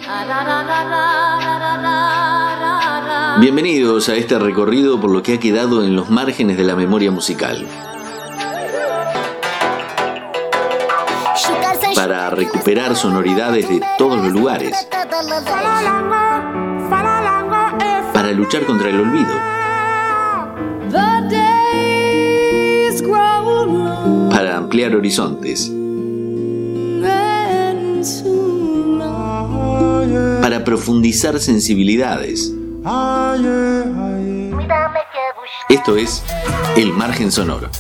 Bienvenidos a este recorrido por lo que ha quedado en los márgenes de la memoria musical. Para recuperar sonoridades de todos los lugares. Para luchar contra el olvido. Para ampliar horizontes. Para profundizar sensibilidades. Esto es El Margen Sonoro.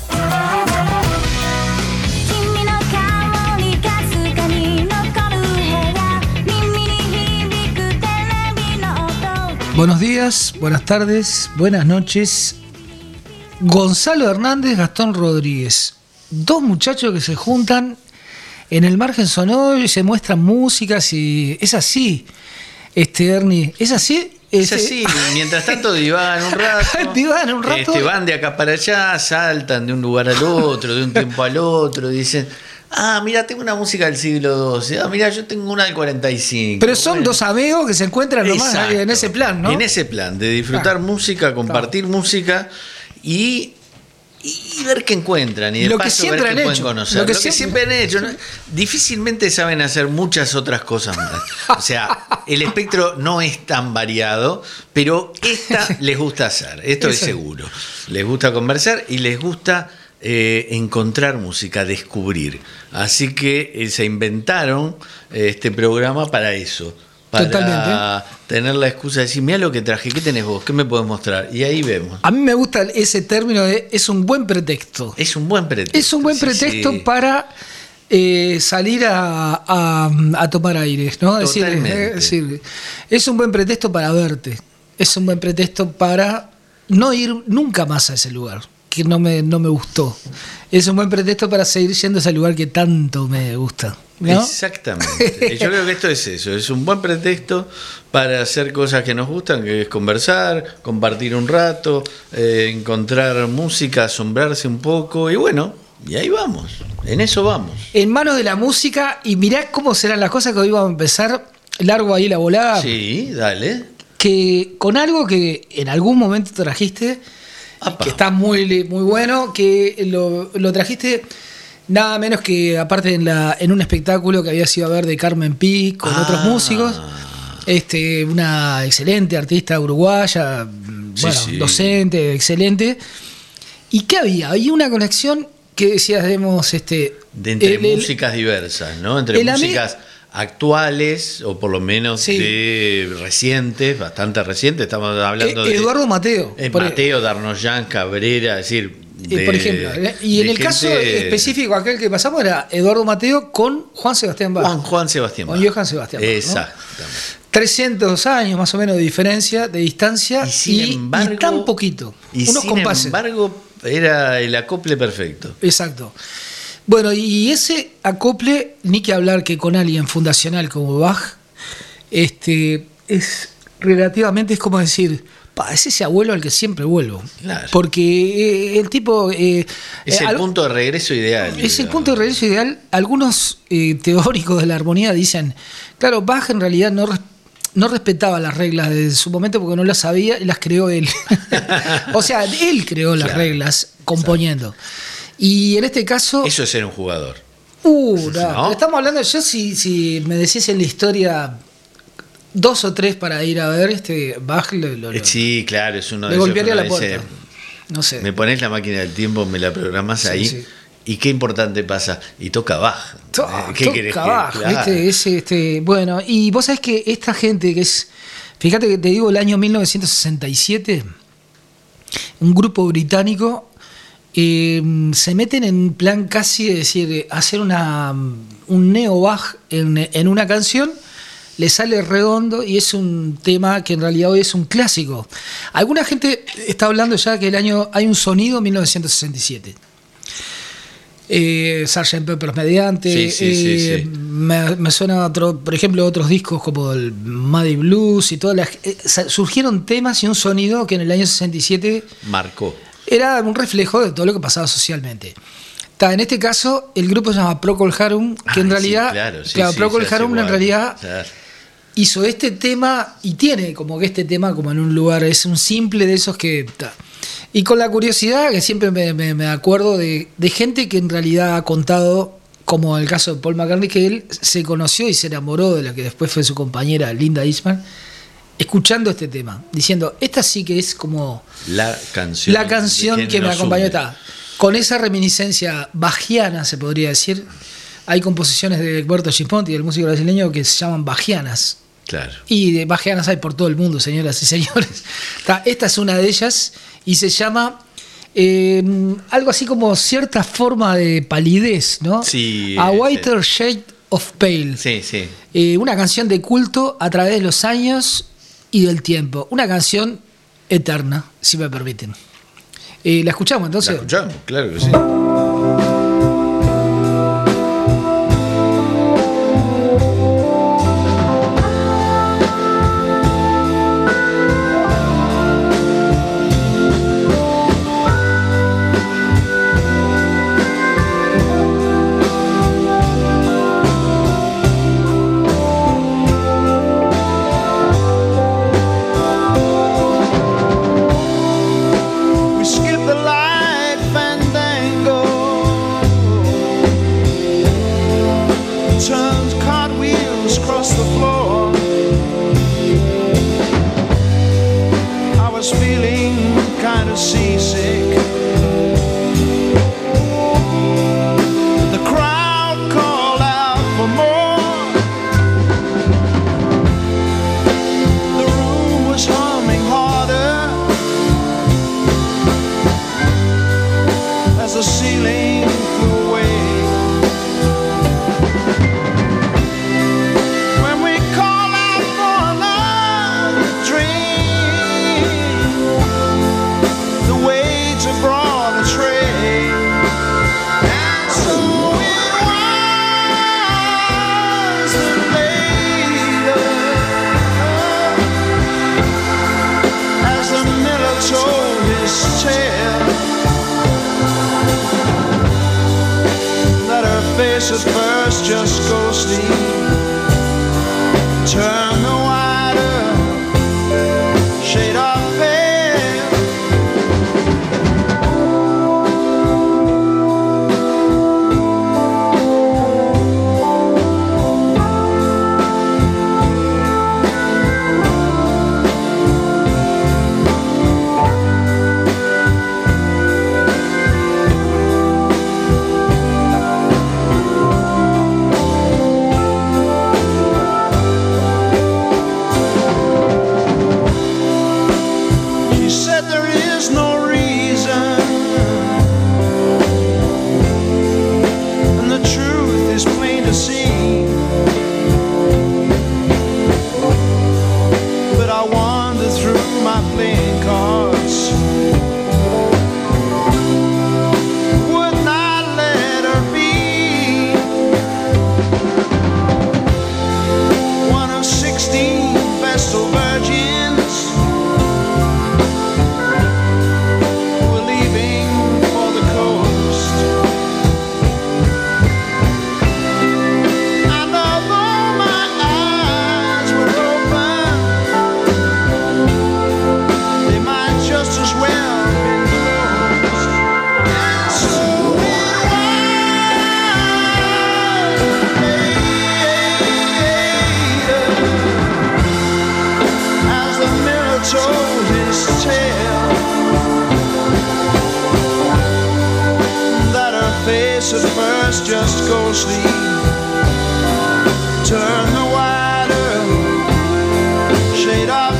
Buenos días, buenas tardes, buenas noches. Gonzalo Hernández, Gastón Rodríguez. Dos muchachos que se juntan en El Margen Sonoro y se muestran músicas y es así, Ernie, ¿es así? Es así, mientras tanto divagan un rato, van de acá para allá, saltan de un lugar al otro, de un tiempo al otro, dicen... Ah, mira, tengo una música del siglo XII. Ah, mira, yo tengo una del 45. Pero son dos amigos que se encuentran nomás en ese plan, ¿no? En ese plan, de disfrutar música, compartir música y ver qué encuentran. Y de lo paso que siempre ver qué han pueden hecho. conocer. Lo que siempre han hecho. ¿No? Difícilmente saben hacer muchas otras cosas más. O sea, el espectro no es tan variado, pero esta les gusta hacer. Esto es seguro. Les gusta conversar y les gusta... encontrar música, descubrir. Así que se inventaron este programa para eso, para Totalmente. tener la excusa de decir, mira lo que traje, ¿qué tenés vos? ¿Qué me podés mostrar? Y ahí vemos. A mí me gusta ese término de es un buen pretexto. Es un buen pretexto. Es un buen pretexto para salir a tomar aire, ¿no? Es decir, es un buen pretexto para verte. Es un buen pretexto para no ir nunca más a ese lugar que no me gustó. Es un buen pretexto para seguir yendo a ese lugar que tanto me gusta, ¿no? Exactamente. Yo creo que esto es eso. Es un buen pretexto para hacer cosas que nos gustan, que es conversar, compartir un rato, encontrar música, asombrarse un poco y bueno, y ahí vamos. En eso vamos. En manos de la música y mirá cómo serán las cosas que hoy vamos a empezar. Largo ahí la volada. Sí, dale. Que con algo que en algún momento trajiste... Apa. Que está muy bueno, que lo trajiste nada menos que aparte en un espectáculo que había sido a ver de Carmen Pi con otros músicos, una excelente artista uruguaya, docente, excelente. ¿Y qué había? Había una conexión que decías, entre músicas diversas, ¿no? Entre músicas actuales, o por lo menos de recientes, bastante recientes, estamos hablando de Eduardo Mateo. Mateo, Darnoyan, Cabrera, es decir... por ejemplo, y en el caso específico, aquel que pasamos era Eduardo Mateo con Juan Sebastián Bach. Juan Sebastián Bach. Con Johann Sebastián Bach. Exactamente. ¿No? 300 años más o menos de diferencia, de distancia, y tan poquito. Unos compases. Sin embargo, era el acople perfecto. Exacto. Bueno, y ese acople, ni que hablar que con alguien fundacional como Bach, es relativamente, es como decir, es ese abuelo al que siempre vuelvo. Claro. Porque el tipo... es el punto de regreso ideal. Es el punto de regreso ideal. Algunos teóricos de la armonía dicen, claro, Bach en realidad no respetaba las reglas de su momento porque no las sabía y las creó él. O sea, él creó las reglas componiendo. Y en este caso... Eso es ser un jugador. ¿No? Estamos hablando, yo si me decís en la historia 2 o 3 para ir a ver, Bach sí, claro, es uno de esos. Le golpearía que la puerta. No sé. Me pones la máquina del tiempo, me la programás ahí. Sí. Y qué importante pasa. Y toca Bach. ¿Qué querés que Bach, claro. Bueno, y vos sabés que esta gente que es... Fíjate que te digo el año 1967, un grupo británico... se meten en plan casi de decir, hacer un neo-Bach en una canción, le sale redondo y es un tema que en realidad hoy es un clásico. Alguna gente está hablando ya que hay un sonido 1967. Sgt. Pepper's mediante. Sí. Me suena por ejemplo otros discos como el Muddy Blues y todas surgieron temas y un sonido que en el año 67 marcó. Era un reflejo de todo lo que pasaba socialmente. En este caso, el grupo se llama Procol Harum, que en realidad, Procol Harum en realidad hizo este tema y tiene como que este tema como en un lugar, es un simple de esos que... Y con la curiosidad que siempre me acuerdo de gente que en realidad ha contado, como el caso de Paul McCartney, que él se conoció y se enamoró de la que después fue su compañera Linda Eastman, escuchando este tema, diciendo, esta sí que es como la canción que me acompañó. Con esa reminiscencia bajiana, se podría decir. Hay composiciones de Egberto Gismonti, del músico brasileño, que se llaman bajianas. Claro. Y de bajianas hay por todo el mundo, señoras y señores. Esta es una de ellas y se llama algo así como cierta forma de palidez, ¿no? Sí. A Whiter Shade of Pale. Sí, sí. Una canción de culto a través de los años y del tiempo. Una canción eterna, si me permiten. ¿La escuchamos entonces? La escuchamos, claro que sí. At first just go sleep, turn the wider shade of at first just go sleep, turn the wider shade of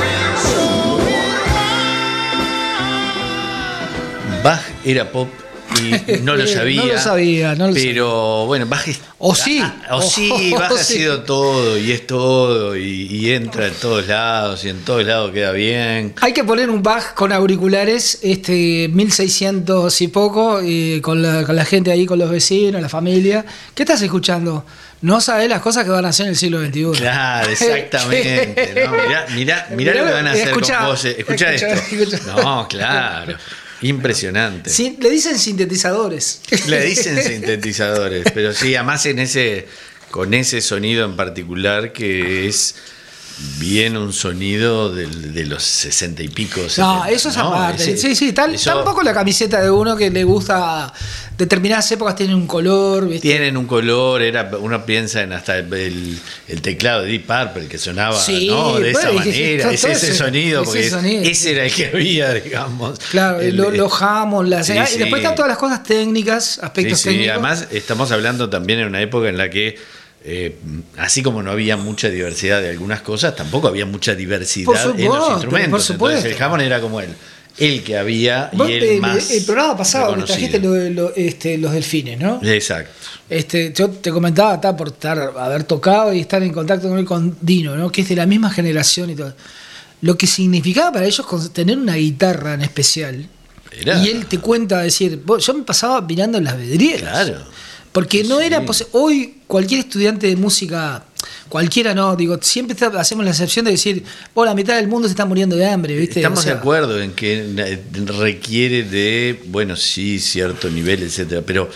Bach era pop y no lo sabía. No lo sabía. Pero bueno, Bach ha sido todo y es todo y entra en todos lados y en todos lados queda bien. Hay que poner un Bach con auriculares, 1600 y poco, con la gente ahí, con los vecinos, la familia. ¿Qué estás escuchando? No sabés las cosas que van a hacer en el siglo XXI. Claro, exactamente. ¿No? Mirá lo que van a hacer con vos. Escuchá esto. No, claro. Impresionante. Sí, le dicen sintetizadores. Pero sí, además con ese sonido en particular que es bien un sonido de los 60 y pico. 70, no, eso es aparte. Sí, tampoco la camiseta de uno que le gusta. Determinadas épocas tienen un color, ¿viste? Tienen un color, uno piensa en hasta el teclado de Deep Purple que sonaba, ¿no? De esa manera, ese sonido, porque ese era el que había, digamos. Claro, los Hammond, y después están todas las cosas técnicas, aspectos técnicos. Sí, además estamos hablando también en una época en la que así como no había mucha diversidad de algunas cosas, tampoco había mucha diversidad en los instrumentos. Por supuesto. Entonces el Hammond era como el que había y el más. El programa pasado que trajiste los delfines, ¿no? Exacto. Yo te comentaba, por haber tocado y estar en contacto con Dino, ¿no? Que es de la misma generación y todo. Lo que significaba para ellos tener una guitarra en especial. Y él te cuenta, decir, yo me pasaba mirando las vidrieras. Claro. Porque no era posible. Hoy cualquier estudiante de música, cualquiera no, digo, siempre hacemos la excepción de decir, la mitad del mundo se está muriendo de hambre, ¿viste? Estamos de acuerdo en que requiere de, sí, cierto nivel, etcétera, pero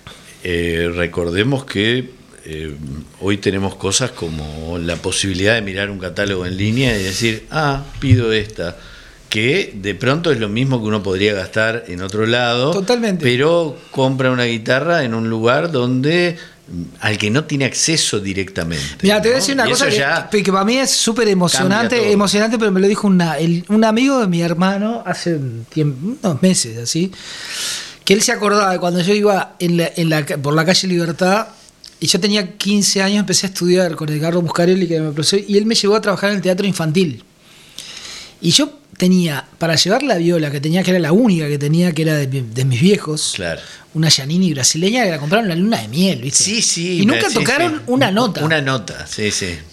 recordemos que hoy tenemos cosas como la posibilidad de mirar un catálogo en línea y decir, pido esta, que de pronto es lo mismo que uno podría gastar en otro lado. Totalmente. Pero compra una guitarra en un lugar donde al que no tiene acceso directamente. Mira, te voy a decir una cosa que para mí es súper emocionante, pero me lo dijo un amigo de mi hermano hace unos meses, así, que él se acordaba de cuando yo iba por la calle Libertad. Y yo tenía 15 años, empecé a estudiar con Edgardo Muscarelli, que era mi profesor, y él me llevó a trabajar en el teatro infantil. Y yo tenía, para llevar la viola que tenía, que era la única que tenía, que era de mis viejos, claro, una Giannini brasileña que la compraron en la luna de miel, ¿viste? Sí. Y nunca tocaron una nota. Una nota, sí.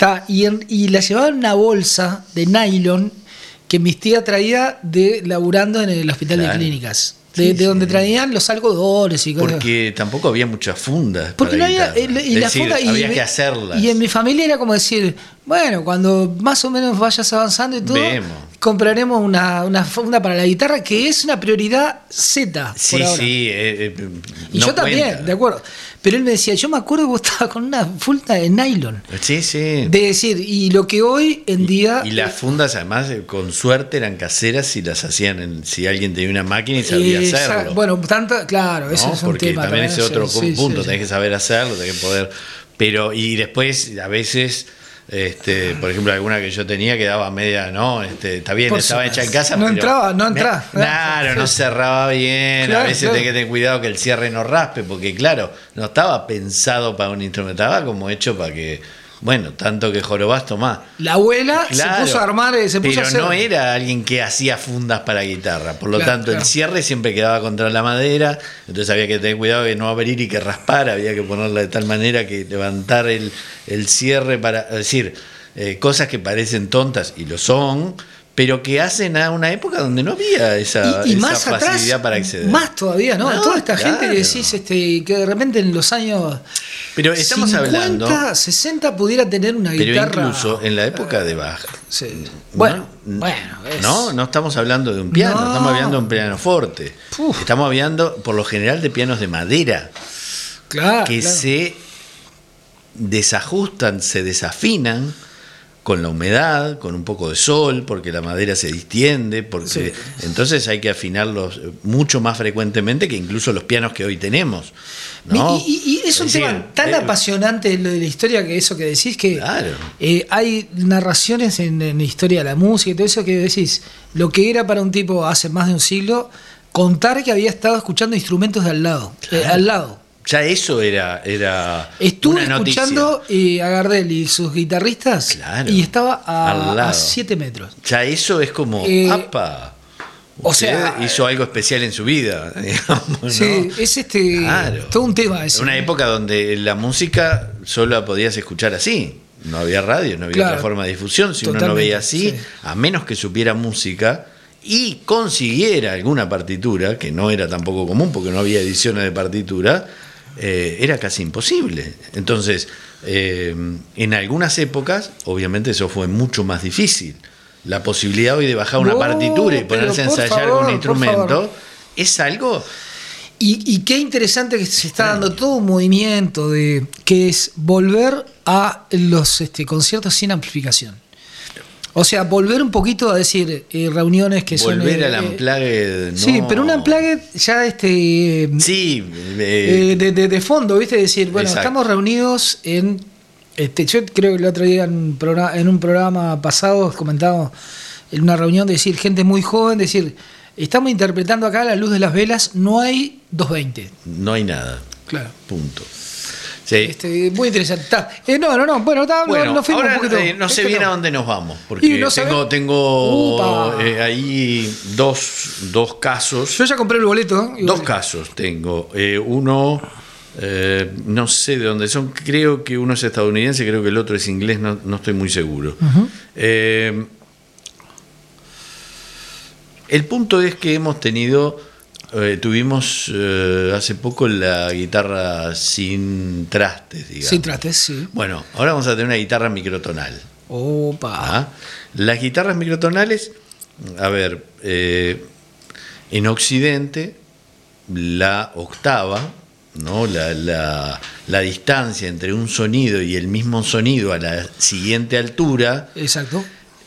Y la llevaban en una bolsa de nylon que mis tías traía laburando en el hospital de clínicas. De donde traían los algodones y cosas. Porque tampoco había muchas fundas. Porque para no había. había que hacerlas. Y en mi familia era como decir, cuando más o menos vayas avanzando y todo, compraremos una funda para la guitarra, que es una prioridad Z. Sí. Y yo también, de acuerdo. Pero él me decía, yo me acuerdo que vos estabas con una funda de nylon. Sí. De decir, y lo que hoy en día. Y las fundas, además, con suerte eran caseras si las hacían, si alguien tenía una máquina y sabía hacerlo. Bueno, claro, eso es un porque tema. También ese otro punto, sí. tenés que saber hacerlo, tenés que poder. Pero, y después, a veces. Por ejemplo, alguna que yo tenía quedaba media, está bien, estaba hecha en casa, no pero entraba. Claro, no cerraba bien. Claro, a veces tenés que tener cuidado que el cierre no raspe, porque claro, no estaba pensado para un instrumento, estaba como hecho para que, tanto que jorobás tomás. La abuela se puso a armar, pero a hacer. No era alguien que hacía fundas para guitarra, por lo tanto el cierre siempre quedaba contra la madera, entonces había que tener cuidado de no abrir y que raspara, había que ponerla de tal manera que levantar el cierre para decir cosas que parecen tontas y lo son, pero que hacen a una época donde no había esa más facilidad atrás, para acceder. Más todavía, ¿no? Toda esta gente que decís que de repente en los años pero estamos 50, hablando 60 pudiera tener una guitarra. Pero incluso en la época de Bach. Sí. No estamos hablando de un piano, estamos hablando de un pianoforte. Estamos hablando por lo general de pianos de madera. Que se desajustan, se desafinan con la humedad, con un poco de sol, porque la madera se distiende, entonces hay que afinarlos mucho más frecuentemente que incluso los pianos que hoy tenemos, ¿no? Y es un tema tan apasionante lo de la historia, que eso que decís, que hay narraciones en la historia de la música y todo eso que decís, lo que era para un tipo hace más de un siglo, contar que había estado escuchando instrumentos de al lado. Ya eso era Estuve una noticia. Escuchando a Gardel y sus guitarristas y estaba a 7 metros. Ya eso es como, ¡apa! O sea, hizo algo especial en su vida, digamos, ¿no? Sí, es Claro. todo un tema ese. Una época donde la música solo la podías escuchar así. No había radio, no había Claro. otra forma de difusión. Si uno no Totalmente, veía así, sí. a menos que supiera música y consiguiera alguna partitura, que no era tampoco común porque no había ediciones de partitura, era casi imposible. Entonces, en algunas épocas, obviamente eso fue mucho más difícil. La posibilidad hoy de bajar una No, partitura y pero ponerse a por ensayar favor, con un por instrumento favor. es algo... Y qué interesante que se está dando todo un movimiento que es volver a los conciertos sin amplificación. O sea, volver un poquito a decir reuniones que son... Volver al Unplugged, no. Sí, pero un Unplugged ya Sí, de fondo, ¿viste? Decir, bueno, Exacto. estamos reunidos en... yo creo que el otro día en un programa pasado comentábamos en una reunión de decir, gente muy joven, decir, estamos interpretando acá La Luz de las Velas, no hay 220. no hay nada. Claro. Punto. Sí. Muy interesante. No, bueno, Bueno, nos fuimos ahora un poquito. no sé bien a dónde nos vamos, Y porque no sabés. tengo Upa. ahí dos casos. Yo ya compré el boleto. ¿eh? Dos casos tengo. Uno, no sé de dónde son, creo que uno es estadounidense, creo que el otro es inglés, no estoy muy seguro. El punto es que hemos tuvimos hace poco la guitarra sin trastes, digamos. Sin trastes, sí. Bueno, ahora vamos a tener una guitarra microtonal. Opa. ¿Ah? Las guitarras microtonales, a ver, en Occidente, la octava, ¿no? La distancia entre un sonido y el mismo sonido a la siguiente altura Exacto.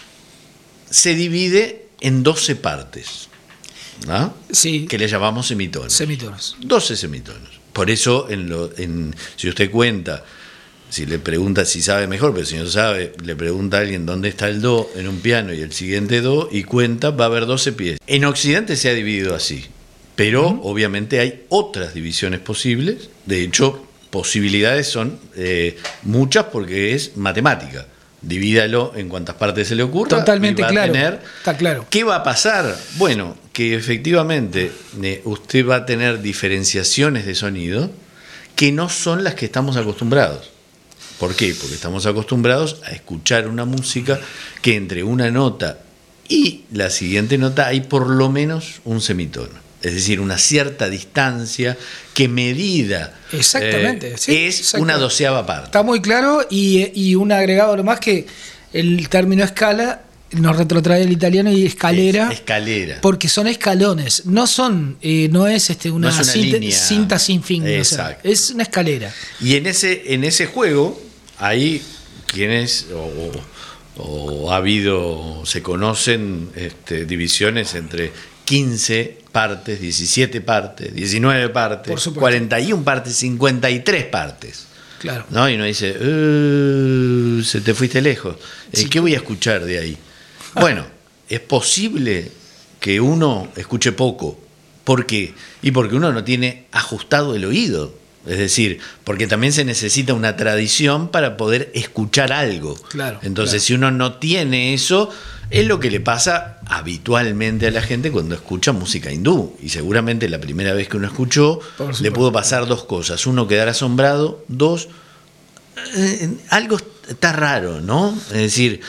se divide en 12 partes, ¿no? Sí. Que le llamamos semitonos. Semitonos. 12 semitonos. Por eso, si usted cuenta, si le pregunta si sabe mejor, pero si no sabe, le pregunta a alguien dónde está el do en un piano y el siguiente do, y cuenta, va a haber 12 piezas. En Occidente se ha dividido así, pero obviamente hay otras divisiones posibles. De hecho, posibilidades son muchas porque es matemática. Divídalo en cuantas partes se le ocurra. Totalmente y va a claro. tener- Está claro. ¿Qué va a pasar? Bueno, que efectivamente usted va a tener diferenciaciones de sonido que no son las que estamos acostumbrados. ¿Por qué? Porque estamos acostumbrados a escuchar una música que entre una nota y la siguiente nota hay por lo menos un semitono. Es decir, una cierta distancia que medida Exactamente, sí, es exacto. una doceava parte. Está muy claro y un agregado nomás que el término escala nos retrotrae el italiano y escalera. Escalera. Porque son escalones, no son, no es una, No es una línea. cinta sin fin, o sea, Exacto. es una escalera. Y en ese juego hay quienes o ha habido, se conocen divisiones entre 15 partes, 17 partes, 19 partes, Por supuesto. 41 partes, 53 partes. Claro. ¿No? Y uno dice, se te fuiste lejos. Sí. ¿Qué voy a escuchar de ahí? Bueno, es posible que uno escuche poco. ¿Por qué? Y porque uno no tiene ajustado el oído. Es decir, porque también se necesita una tradición para poder escuchar algo. Claro, Entonces, claro. si uno no tiene eso, es lo que le pasa habitualmente a la gente cuando escucha música hindú. Y seguramente la primera vez que uno escuchó, Por le supuesto. pudo pasar dos cosas. Uno, quedar asombrado. Dos, algo está raro, ¿no? Es decir,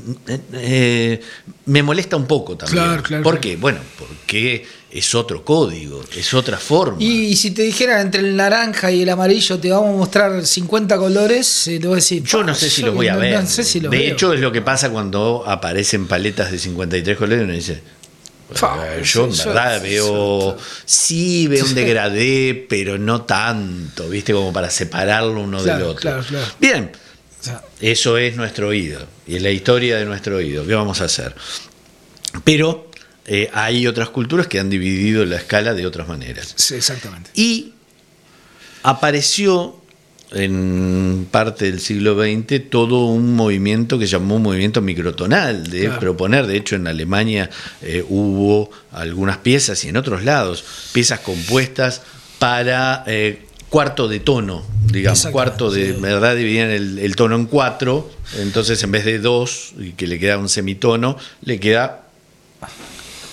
me molesta un poco también. Claro, claro, ¿Por claro. qué? Bueno, porque es otro código, es otra forma. Y si te dijera entre el naranja y el amarillo te vamos a mostrar 50 colores, te voy a decir. Yo no sé si los voy a ver. No sé si los de veo. hecho, es lo que pasa cuando aparecen paletas de 53 colores y uno dice, yo en verdad veo un degradé, pero no tanto, ¿viste? Como para separarlo uno del Claro, otro. claro, claro. Bien, O sea, eso es nuestro oído y es la historia de nuestro oído. ¿Qué vamos a hacer? Pero hay otras culturas que han dividido la escala de otras maneras. sí, exactamente. Y apareció en parte del siglo XX todo un movimiento que llamó movimiento microtonal, de Claro. proponer, de hecho en Alemania hubo algunas piezas y en otros lados, piezas compuestas para cuarto de tono, digamos, Exactamente, cuarto de, sí. ¿verdad? Dividían el tono en 4, entonces en vez de 2, y que le queda un semitono, le queda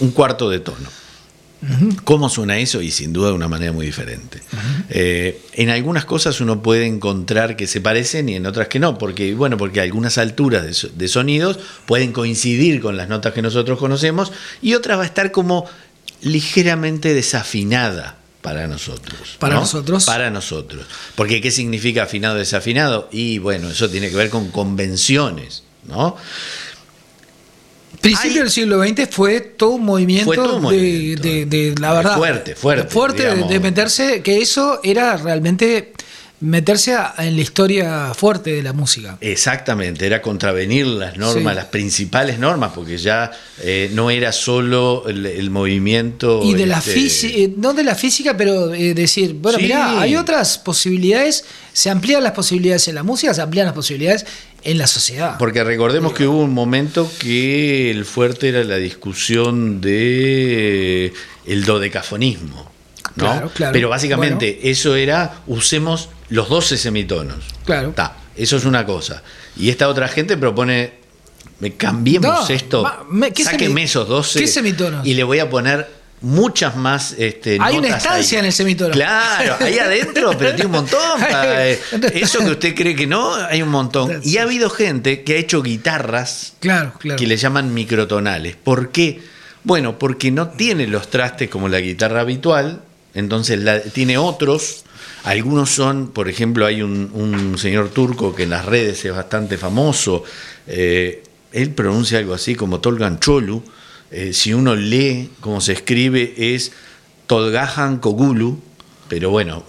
un cuarto de tono. ¿Cómo suena eso? Y sin duda de una manera muy diferente. En algunas cosas uno puede encontrar que se parecen y en otras que no, porque algunas alturas de sonidos pueden coincidir con las notas que nosotros conocemos y otras va a estar como ligeramente desafinada para nosotros. ¿Para ¿no? nosotros? Para nosotros. Porque ¿qué significa afinado o desafinado? Y bueno, eso tiene que ver con convenciones, ¿no? Principio del siglo XX fue todo un movimiento, de la verdad. Fuerte, de meterse, que eso era realmente meterse en la historia fuerte de la música. Exactamente, era contravenir las normas, las principales normas, porque ya no era solo el movimiento. Y de la física, no de la física, pero decir, bueno, mirá, hay otras posibilidades, se amplían las posibilidades en la música, se amplían las posibilidades en la sociedad. Porque recordemos que hubo un momento que el fuerte era la discusión de el dodecafonismo, ¿no? Claro. Pero básicamente eso era, usemos los 12 semitonos. Claro. Eso es una cosa. Y esta otra gente propone, cambiemos esto, sáquenme esos 12 ¿qué semitonos? Y le voy a poner muchas más hay una estancia en el semitono. Claro, ahí adentro, pero tiene un montón. Eso que usted cree que no, hay un montón. Y ha habido gente que ha hecho guitarras que le llaman microtonales. ¿Por qué? Bueno, porque no tiene los trastes como la guitarra habitual, entonces tiene otros. Algunos son, por ejemplo, hay un señor turco que en las redes es bastante famoso. Él pronuncia algo así como Tolgan Cholu. Si uno lee cómo se escribe es Tolgahan Kogulu, pero bueno,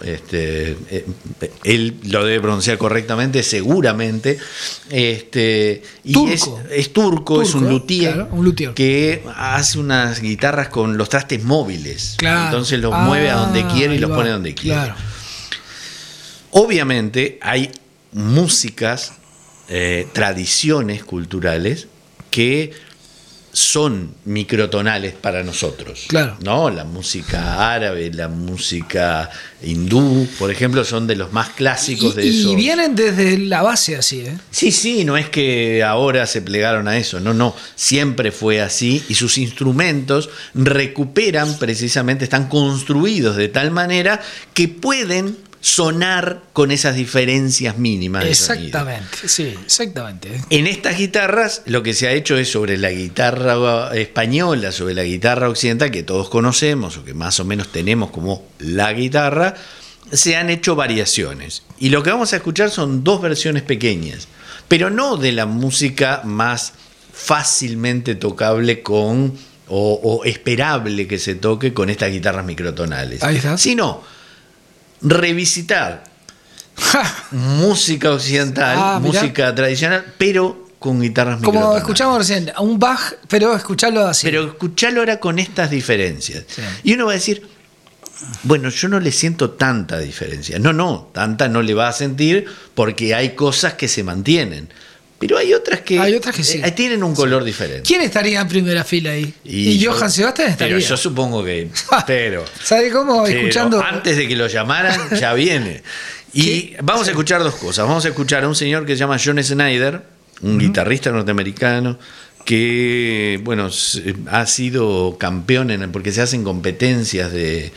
él lo debe pronunciar correctamente, seguramente. Y turco. Es turco, es un luthier, claro, un luthier que hace unas guitarras con los trastes móviles. Claro. Entonces los mueve a donde quiere y los pone donde quiere. Claro. Obviamente hay músicas, tradiciones culturales que son microtonales para nosotros. Claro. ¿No? La música árabe, la música hindú, por ejemplo, son de los más clásicos de esos. Y vienen desde la base así, ¿eh? Sí, no es que ahora se plegaron a eso, no, siempre fue así y sus instrumentos recuperan precisamente, están construidos de tal manera que pueden sonar con esas diferencias mínimas de exactamente, sonido. Sí, exactamente. En estas guitarras lo que se ha hecho es sobre la guitarra española, sobre la guitarra occidental que todos conocemos o que más o menos tenemos como la guitarra, se han hecho variaciones. Y lo que vamos a escuchar son dos versiones pequeñas, pero no de la música más fácilmente tocable con o esperable que se toque con estas guitarras microtonales. Ahí está. Sino revisitar música occidental, música tradicional, pero con guitarras microtonales. Como escuchamos recién, a un Bach, pero escucharlo así. Pero escucharlo ahora con estas diferencias. Sí. Y uno va a decir, bueno, yo no le siento tanta diferencia. No, tanta no le va a sentir porque hay cosas que se mantienen. Pero hay otras que sí. Tienen un color diferente. ¿Quién estaría en primera fila ahí? Y Johann Sebastian estaría. Pero yo supongo que. ¿Sabe cómo? Escuchando. Antes de que lo llamaran, ya viene. Y vamos a escuchar dos cosas. Vamos a escuchar a un señor que se llama John Schneider, un guitarrista norteamericano, que ha sido campeón porque se hacen competencias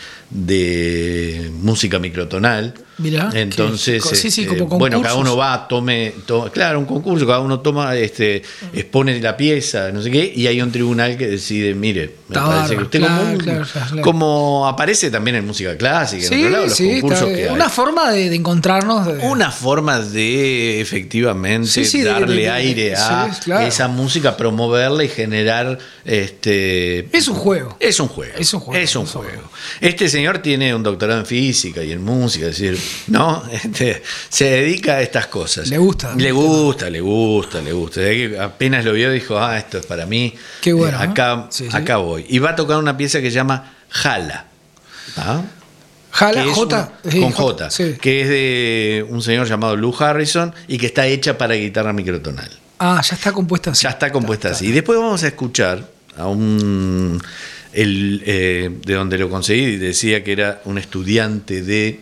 de música microtonal. Mirá, entonces como cada uno va, claro, un concurso, cada uno toma, expone la pieza, no sé qué, y hay un tribunal que decide, mire, me parece que usted como aparece también en música clásica, en otro lado, los concursos que hay. Una forma de encontrarnos. Una forma de efectivamente darle aire a esa música, promoverla y generar es un juego. Es un juego. Este señor tiene un doctorado en física y en música, es decir, ¿no? Se dedica a estas cosas. Le gusta. Le gusta. Desde que apenas lo vio dijo, esto es para mí. Qué bueno. Acá voy. Y va a tocar una pieza que se llama Jala. Jala, J. Con J. Que es de un señor llamado Lou Harrison y que está hecha para guitarra microtonal. Ya está compuesta así. Ya está compuesta así. Y después vamos a escuchar a de donde lo conseguí, decía que era un estudiante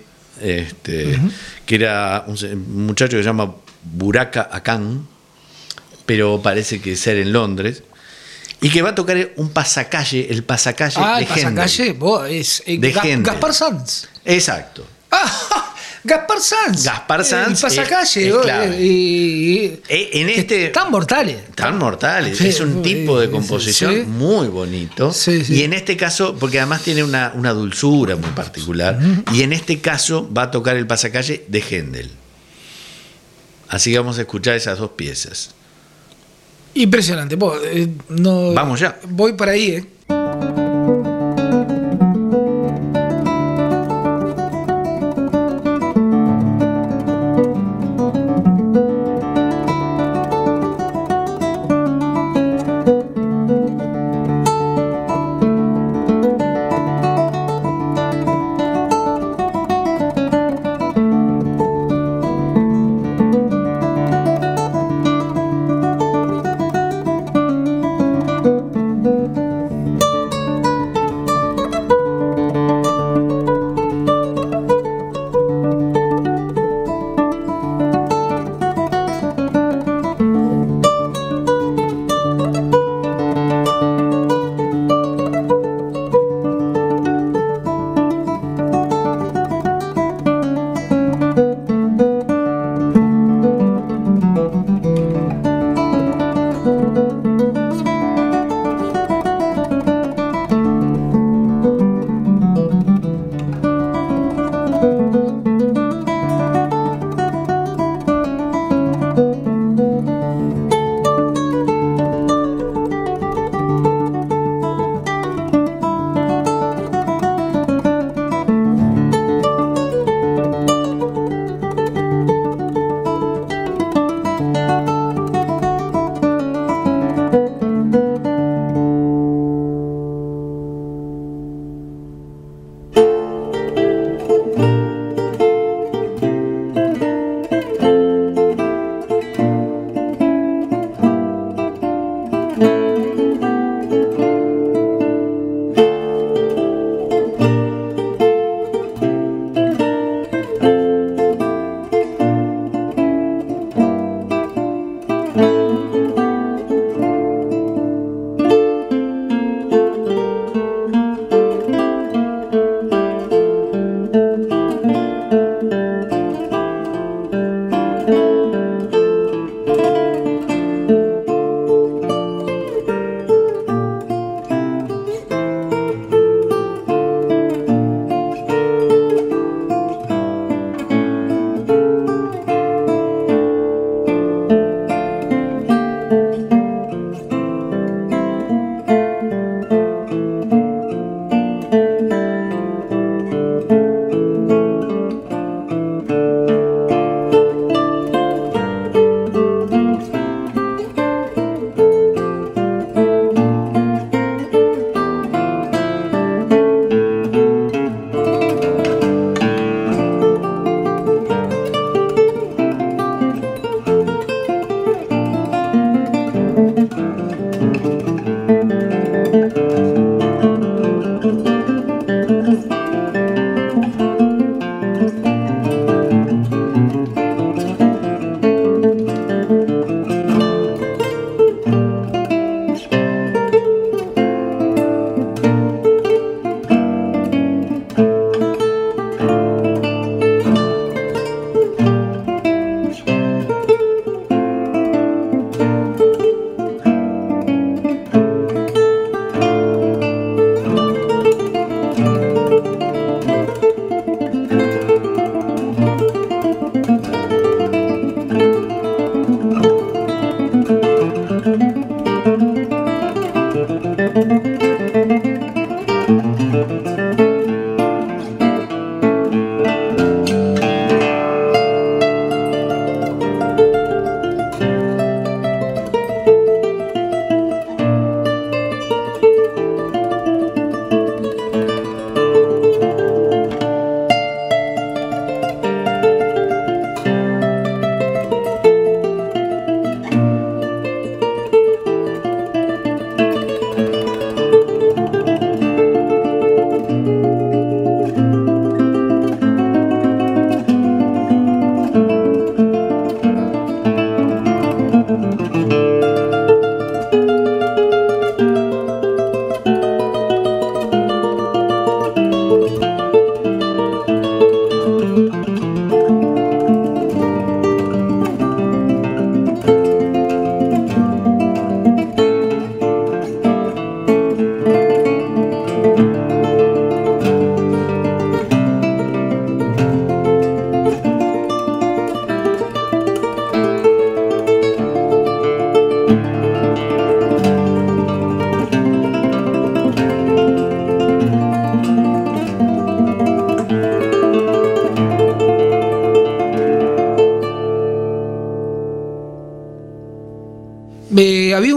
que era un muchacho que se llama Buraka Akan, pero parece que ser en Londres, Y que va a tocar un pasacalle, el pasacalle de el pasacalle, es de Händel. Gaspar Sanz. Exacto. Gaspar Sanz. Gaspar Sanz. El pasacalle. En este. Tan mortales. Tan mortales. Sí, es un tipo de composición sí. muy bonito. Sí, sí. Y en este caso, porque además tiene una dulzura muy particular. Y en este caso va a tocar el pasacalle de Händel. Así que vamos a escuchar esas dos piezas. Impresionante. Vamos ya. Voy para ahí,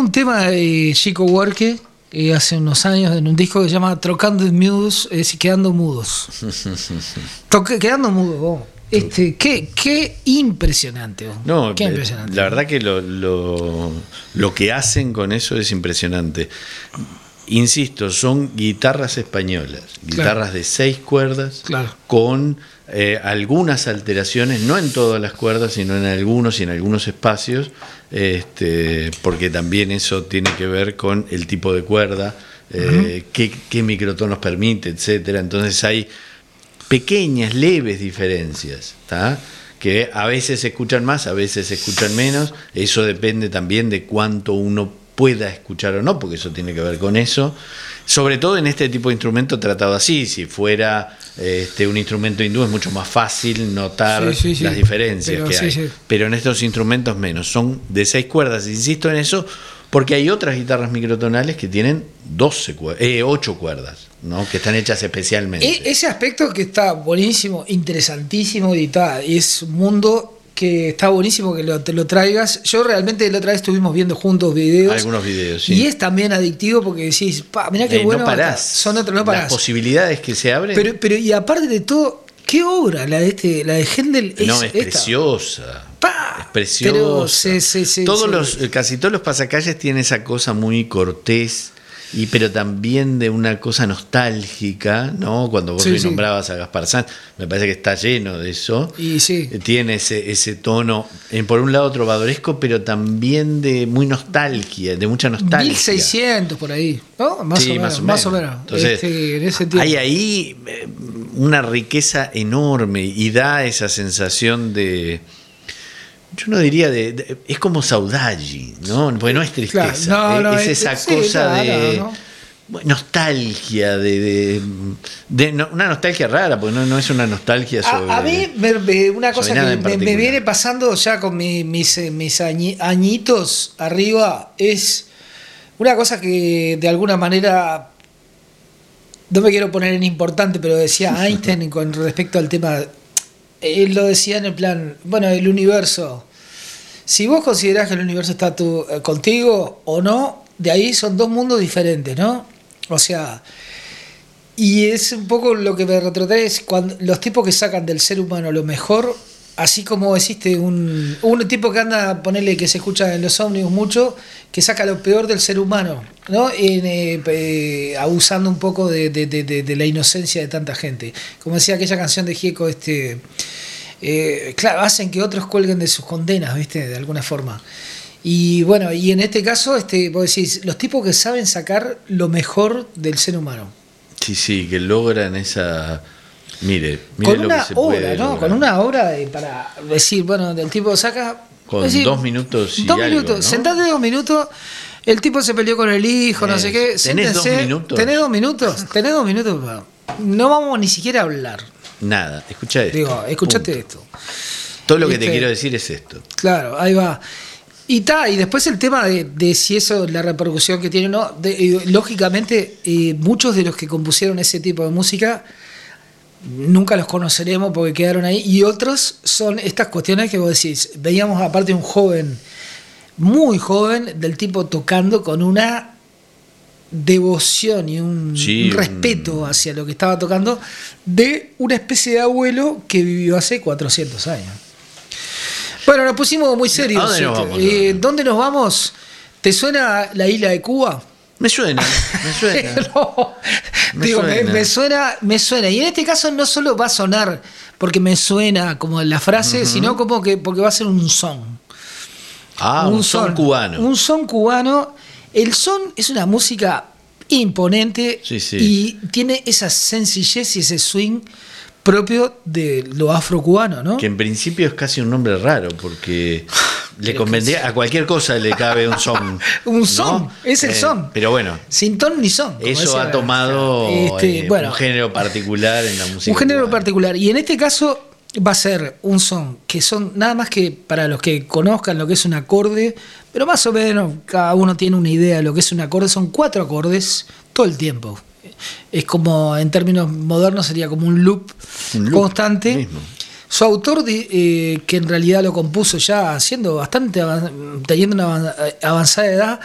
un tema de Chico Buarque hace unos años en un disco que se llama Trocando Mudos, es decir, Quedando Mudos. Quedando Mudos, vos. Qué impresionante. Vos. No, qué impresionante. La verdad que lo que hacen con eso es impresionante. Insisto, son guitarras españolas, guitarras de 6 cuerdas, con algunas alteraciones, no en todas las cuerdas, sino en algunos y en algunos espacios, porque también eso tiene que ver con el tipo de cuerda, qué microtonos permite, etcétera. Entonces hay pequeñas, leves diferencias, ¿tá? Que a veces se escuchan más, a veces se escuchan menos. Eso depende también de cuánto uno pueda escuchar o no, porque eso tiene que ver con eso, sobre todo en este tipo de instrumento tratado así. Si fuera un instrumento hindú es mucho más fácil notar las diferencias que hay, pero en estos instrumentos menos. Son de 6 cuerdas, insisto en eso, porque hay otras guitarras microtonales que tienen 8 cuerdas, ¿no? Que están hechas especialmente. Ese aspecto que está buenísimo, interesantísimo, y es un mundo que está buenísimo que te lo traigas. Yo realmente la otra vez estuvimos viendo juntos videos. Algunos videos, sí. Y es también adictivo porque decís, mirá qué bueno. No parás. Son otros, no parás. Las posibilidades que se abren. Pero y aparte de todo, qué obra la de Händel es. No, es preciosa. Es preciosa. Pero casi todos los pasacalles tienen esa cosa muy cortés. Pero también de una cosa nostálgica, ¿no? Cuando vos nombrabas a Gaspar Sanz, me parece que está lleno de eso. Y tiene ese tono, por un lado trovadoresco, pero también de muy nostalgia, de mucha nostalgia. 1600 por ahí, ¿no? Más o menos. Entonces, en ese tiempo. Hay ahí una riqueza enorme y da esa sensación de... Yo no diría es como saudade, ¿no? Porque no es tristeza, es esa cosa de nostalgia, una nostalgia rara, porque no es una nostalgia sobre... A mí una cosa que me viene pasando ya con mis añitos arriba es una cosa que de alguna manera, no me quiero poner en importante, pero decía Einstein con respecto al tema. Él lo decía en el plan, el universo, si vos considerás que el universo está contigo o no, de ahí son 2 mundos diferentes, ¿no? O sea, y es un poco lo que me retrotrae, es cuando los tipos que sacan del ser humano lo mejor, así como existe un tipo que anda, ponele, que se escucha en los ómnibus mucho, que saca lo peor del ser humano, ¿no? Abusando un poco de la inocencia de tanta gente. Como decía aquella canción de Gieco, claro, hacen que otros cuelguen de sus condenas, ¿viste? De alguna forma. Y bueno, y en este caso, vos decís, los tipos que saben sacar lo mejor del ser humano. Sí, que logran esa... Mire con lo una que se obra, puede ¿no? lograr. Con una obra para decir, del tipo saca... Con decir, 2 minutos y 2 algo, minutos, ¿no? sentate 2 minutos, el tipo se peleó con el hijo, no sé qué. ¿Tenés 2 minutos? ¿Tenés 2 minutos? ¿Tenés 2 minutos? No vamos ni siquiera a hablar. Nada, escuchá esto. Digo, escuchate esto. Todo lo que te quiero decir es esto. Claro, ahí va. Y después el tema de si eso, la repercusión que tiene o no, lógicamente muchos de los que compusieron ese tipo de música nunca los conoceremos porque quedaron ahí, y otros son estas cuestiones que vos decís, veíamos aparte un joven, muy joven, del tipo tocando con una devoción y un respeto hacia lo que estaba tocando, de una especie de abuelo que vivió hace 400 años. Bueno, nos pusimos muy serios. ¿Dónde nos vamos? ¿Te suena la isla de Cuba? Me suena. No, me suena. Y en este caso no solo va a sonar porque me suena como la frase, sino como que porque va a ser un son. Un son cubano. Un son cubano. El son es una música imponente y tiene esa sencillez y ese swing propio de lo afrocubano, ¿no? Que en principio es casi un nombre raro, porque le convendría, a cualquier cosa le cabe un son. Un son, ¿no? Es el son. Pero bueno. Sin ton ni son. Eso ha tomado un género particular en la música. Un género cubana particular. Y en este caso va a ser un son que son nada más que para los que conozcan lo que es un acorde, pero más o menos cada uno tiene una idea de lo que es un acorde. Son 4 acordes todo el tiempo. Es como, en términos modernos, sería como un loop constante. Mismo. Su autor, que en realidad lo compuso ya siendo bastante, teniendo una avanzada edad,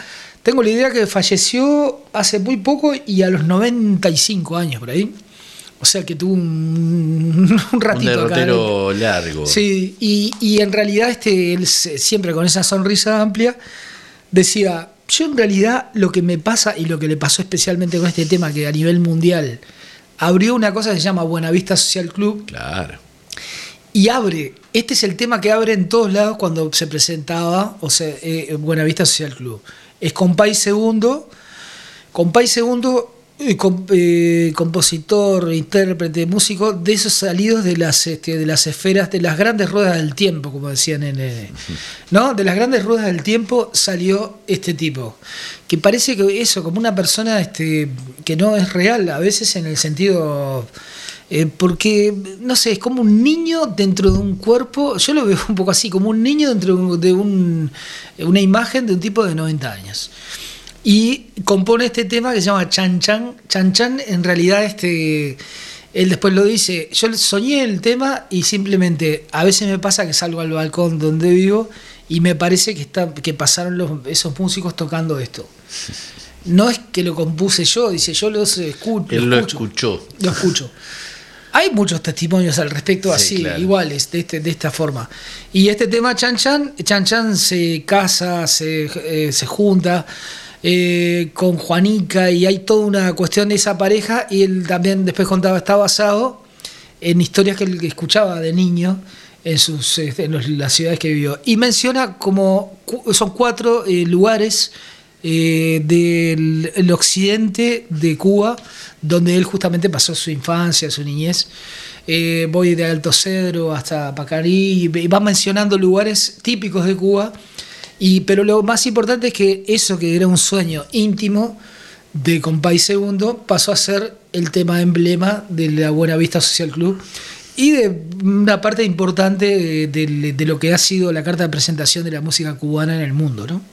Tengo la idea que falleció hace muy poco y a los 95 años por ahí. O sea que tuvo un ratito un derrotero acá. largo. Sí, y en realidad él siempre con esa sonrisa amplia decía, yo en realidad lo que me pasa y lo que le pasó especialmente con este tema que a nivel mundial abrió una cosa que se llama Buenavista Social Club. Claro. Y este es el tema que abre en todos lados cuando se presentaba Buenavista Social Club. Es Compay Segundo. Compay Segundo, compositor, intérprete, músico, de esos salidos de las esferas, de las grandes ruedas del tiempo, como decían ¿no? De las grandes ruedas del tiempo salió este tipo, que parece que eso, como una persona que no es real, a veces en el sentido... porque, no sé, es como un niño dentro de un cuerpo, yo lo veo un poco así, como un niño dentro de una imagen de un tipo de 90 años. Y compone este tema que se llama Chan Chan. Chan Chan, en realidad, él después lo dice, yo soñé el tema y simplemente a veces me pasa que salgo al balcón donde vivo y me parece que pasaron esos músicos tocando esto. No es que lo compuse yo, dice, yo los escucho. Él lo escuchó. Lo escucho. Hay muchos testimonios al respecto, sí, así, claro, iguales, de esta forma. Y este tema Chan Chan se casa, se junta con Juanica y hay toda una cuestión de esa pareja, y él también después contaba, está basado en historias que él escuchaba de niño en las ciudades que vivió. Y menciona como son 4 lugares del occidente de Cuba, donde él justamente pasó su infancia, su niñez. Voy de Alto Cedro hasta Pacarí, y va mencionando lugares típicos de Cuba, pero lo más importante es que eso que era un sueño íntimo de Compay Segundo pasó a ser el tema emblema de la Buenavista Social Club y de una parte importante de lo que ha sido la carta de presentación de la música cubana en el mundo, ¿no?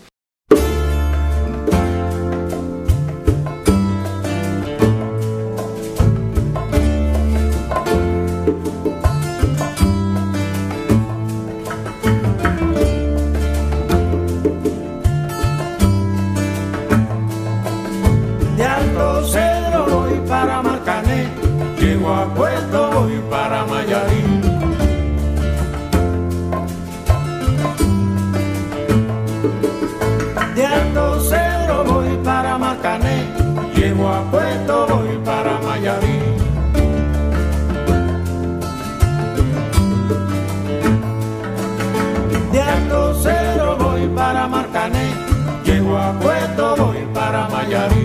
Llego a Puerto, voy para Mayarí. De Alto Cedro voy para Marcané. Llego a Puerto, voy para Mayarí.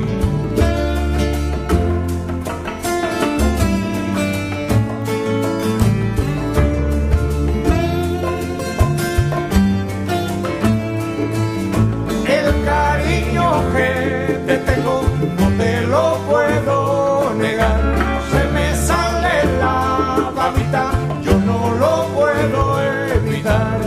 El cariño que te tengo no te lo puedo negar, se me sale la babita, yo no lo puedo evitar.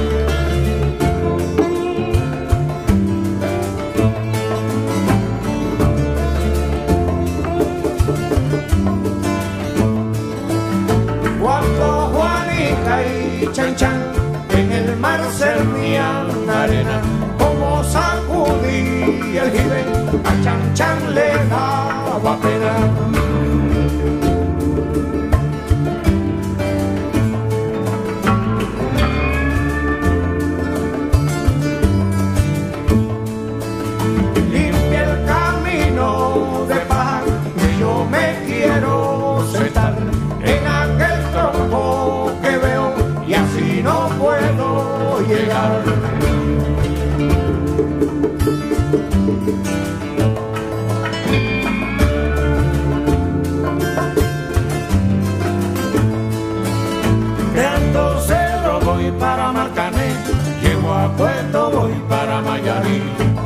Cuando Juanica y Chan Chan en el mar servían arena, como sacudí el jibe, a Chan Chan le daba pena. Limpia el camino de paz que yo me quiero sentar en aquel tronco que veo y así no puedo llegar. De Alto Cedro voy para Marcané, llego a Puerto, voy para Mayarí.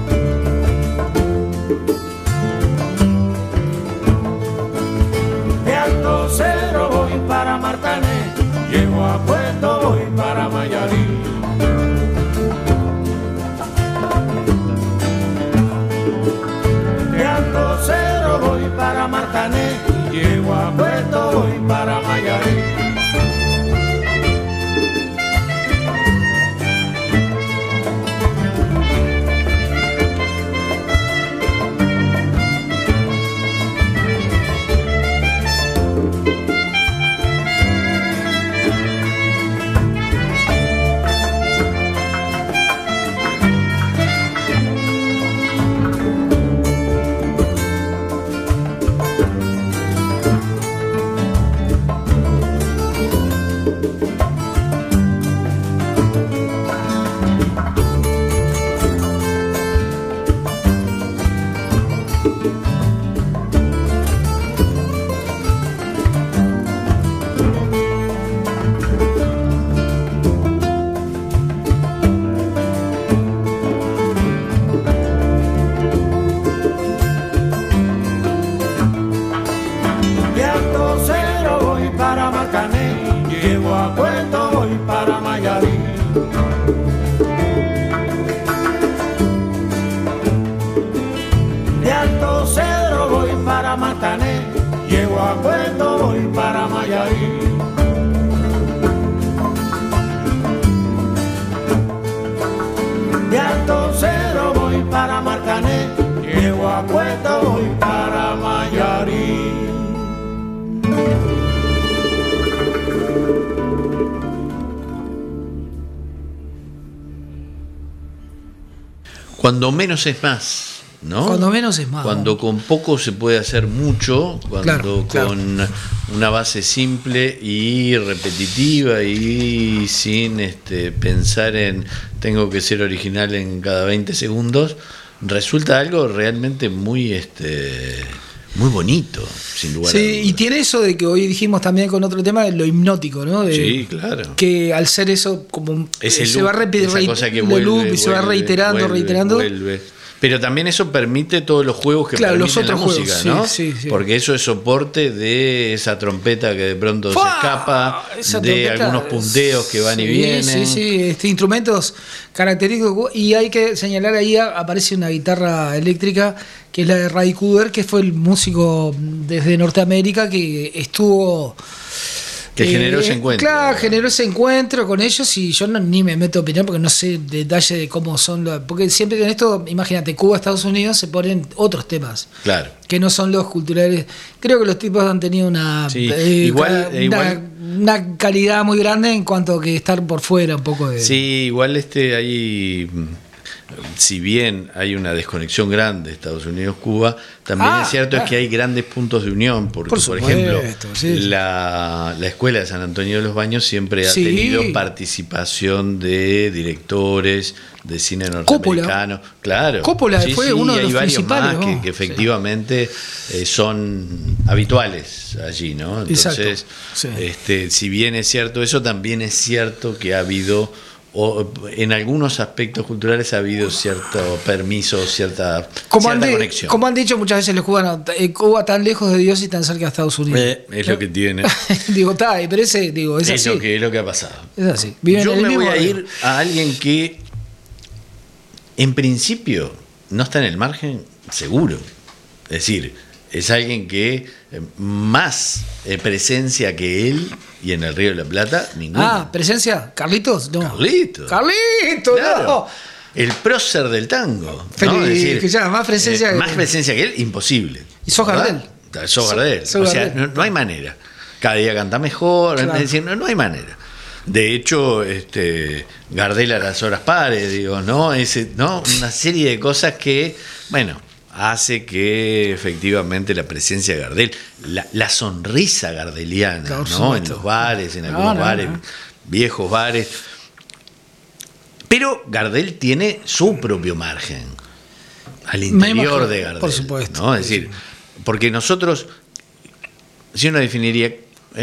De Alto Cedro voy para Marcané, llego a Puerto, voy para Mayarí. De Alto Cedro voy para Marcané, llego a Puerto, voy para Mayarí. De Alto Cedro voy para Matané, llego a Puerto, voy para Mayarí. De Alto Cedro voy para Marcané, llego a Puerto, voy para Mayarí. Cuando menos es más, ¿no? Cuando menos es más. Cuando con poco se puede hacer mucho, cuando Claro. con una base simple y repetitiva y sin pensar en tengo que ser original en cada 20 segundos, resulta algo realmente muy muy bonito, sin lugar a Sí, dudas. y tiene eso de que hoy dijimos también con otro tema de lo hipnótico, ¿no? Sí, claro. Que al ser eso, como Ese se loop, va esa cosa que vuelve, y se va vuelve, reiterando, vuelve, reiterando. vuelve. Pero también eso permite todos los juegos que Claro, los permiten la otros música, juegos, ¿no? sí, sí. Porque eso es soporte de esa trompeta que de pronto ¡Fua! se escapa, Esa de trompeta, algunos punteos que van y sí, vienen. Sí, instrumentos característicos. Y hay que señalar ahí, aparece una guitarra eléctrica, que es la de Ray Cooder, que fue el músico desde Norteamérica que estuvo... Que generó ese encuentro. Claro, generó ese encuentro con ellos y yo ni me meto a opinar porque no sé detalle de cómo son los... Porque siempre con esto, imagínate, Cuba, Estados Unidos, se ponen otros temas Claro. que no son los culturales. Creo que los tipos han tenido una, Sí, igual- una calidad muy grande en cuanto a que estar por fuera un poco de... Sí, igual ahí, si bien hay una desconexión grande Estados Unidos-Cuba, también es cierto claro. es que hay grandes puntos de unión, porque Por por supuesto, ejemplo, sí. la Escuela de San Antonio de los Baños siempre ha Sí. tenido participación de directores de cine Coppola. norteamericano. Claro. Coppola fue uno de hay los varios principales, más ¿no? que efectivamente son habituales allí, ¿no? Entonces, Exacto, si bien es cierto eso, también es cierto que ha habido, o en algunos aspectos culturales ha habido cierto permiso, cierta conexión. Como han dicho muchas veces los cubanos, Cuba tan lejos de Dios y tan cerca de Estados Unidos. Es lo que tiene. Digo, pero es Es así. lo que ha pasado. Es así. Viven Yo en el me mismo voy a barrio. ir a alguien que en principio no está en el margen seguro. Es decir, es alguien que más presencia que él, y en el Río de la Plata, ninguna. ¿Presencia? ¿Carlitos? No. Carlitos. ¡Carlitos! Claro. No. El prócer del tango. Pero, ¿no? Es decir, escuchá, más presencia que- más presencia que él, imposible. ¿Y sos ¿verdad? Sos Gardel. sos O sea, Gardel. no hay manera. Cada día canta mejor. Claro. Es decir, no hay manera. De hecho, Gardel a las horas pares, digo, ¿no? ¿no? Una serie de cosas que, bueno, hace que efectivamente la presencia de Gardel, la sonrisa gardeliana, Por ¿no? supuesto. En los bares, en algunos bares, no. viejos bares. Pero Gardel tiene su propio margen al interior imagino, de Gardel. por supuesto. ¿no? Es decir, porque nosotros, si uno definiría,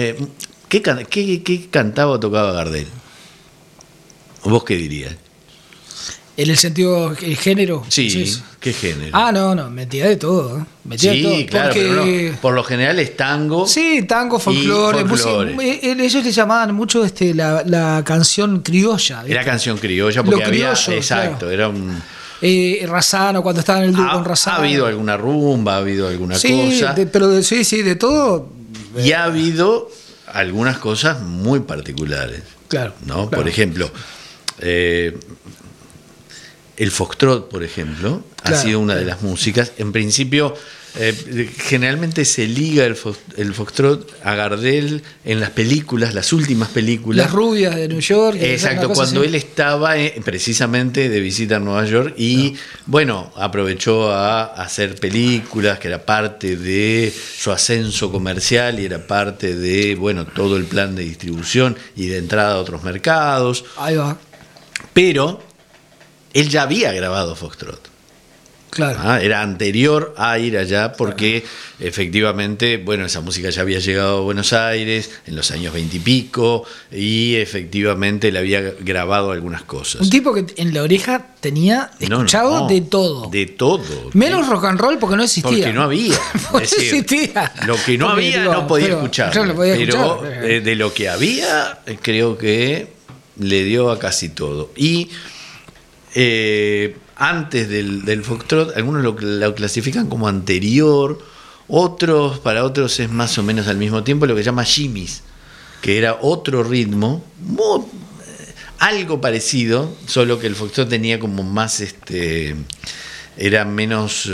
¿qué cantaba o tocaba Gardel? ¿Vos qué dirías? En el sentido, el género. Sí, ¿qué género? No, metía de todo. Metía de sí, todo. claro, Porque- pero no, por lo general es tango. Sí, tango, folclore. folclore. Ellos le llamaban mucho la canción criolla. ¿viste? Era canción criolla porque Lo había, criollo, exacto, claro. era un... Razano, cuando estaba en el dúo con Ha Razano. habido alguna rumba, ha habido alguna cosa. Sí, de todo. Y ha habido algunas cosas muy particulares. Claro. ¿no? claro. Por ejemplo, el foxtrot, por ejemplo, ha Claro, sido una de las músicas. En principio, generalmente se liga el foxtrot a Gardel en las películas, las últimas películas. Las rubias de New York. Exacto, cuando él estaba precisamente de visita en Nueva York y, bueno, aprovechó a hacer películas, que era parte de su ascenso comercial y era parte de, bueno, todo el plan de distribución y de entrada a otros mercados. Ahí va. Pero él ya había grabado Foxtrot. Claro. Era anterior a ir allá porque efectivamente, bueno, esa música ya había llegado a Buenos Aires en los años 20 y pico y efectivamente le había grabado algunas cosas. Un tipo que en la oreja tenía escuchado No, de todo. De todo. Menos rock and roll porque no existía. Porque no había. No Es decir, existía. Lo que no Porque, había digo, no podía pero, escuchar. yo no podía pero escuchar. de lo que había, creo que le dio a casi todo. Y antes del foxtrot, algunos lo clasifican como anterior, para otros es más o menos al mismo tiempo, lo que se llama jimmies, que era otro ritmo, algo parecido, solo que el foxtrot tenía como más, era menos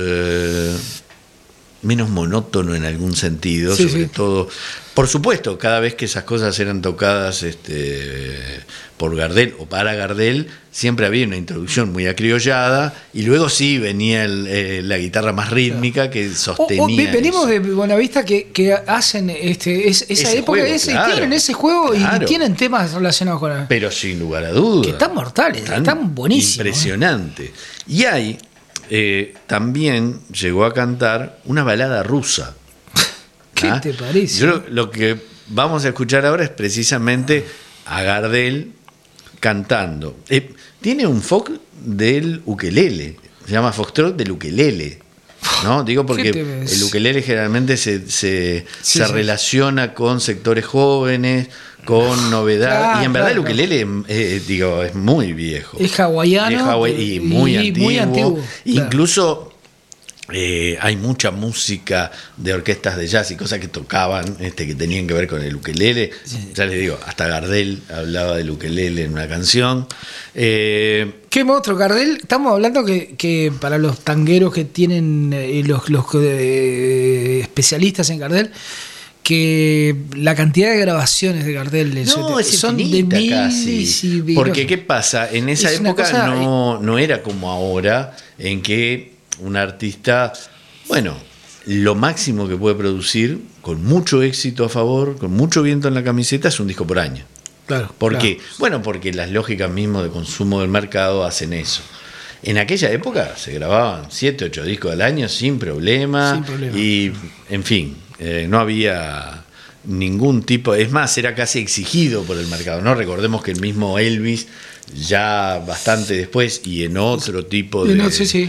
monótono en algún sentido, sí, sobre sí. todo. Por supuesto, cada vez que esas cosas eran tocadas por Gardel o para Gardel, siempre había una introducción muy acriollada y luego sí venía la guitarra más rítmica que sostenía. Venimos eso. de Buenavista que hacen esa Ese época, juego, claro, tienen ese juego claro. Y tienen temas relacionados con él. Pero sin lugar a dudas. Que están mortales, están buenísimos. Impresionante. Y hay, también llegó a cantar una balada rusa. ¿Qué te parece? Lo que vamos a escuchar ahora es precisamente a Gardel cantando. Tiene un folk del ukelele, se llama foxtrot del ukelele, ¿no? Digo porque el ukelele generalmente se relaciona con sectores jóvenes, con novedad, y en verdad el ukelele es muy viejo. Es hawaiano y muy antiguo. Claro. Incluso hay mucha música de orquestas de jazz y cosas que tocaban que tenían que ver con el ukelele. Sí. Ya les digo, hasta Gardel hablaba del ukelele en una canción. ¿Qué monstruo, Gardel? Estamos hablando que para los tangueros que tienen los especialistas en Gardel, que la cantidad de grabaciones de Gardel son de miles. Porque ¿qué pasa? En esa época no era como ahora, en que un artista, lo máximo que puede producir, con mucho éxito a favor, con mucho viento en la camiseta, es un disco por año. Claro. ¿Por qué? Bueno, porque las lógicas mismas de consumo del mercado hacen eso. En aquella época se grababan 7, 8 discos al año sin problema. Y, en fin, no había ningún tipo. Es más, era casi exigido por el mercado, ¿no? Recordemos que el mismo Elvis, ya bastante después y en otro tipo de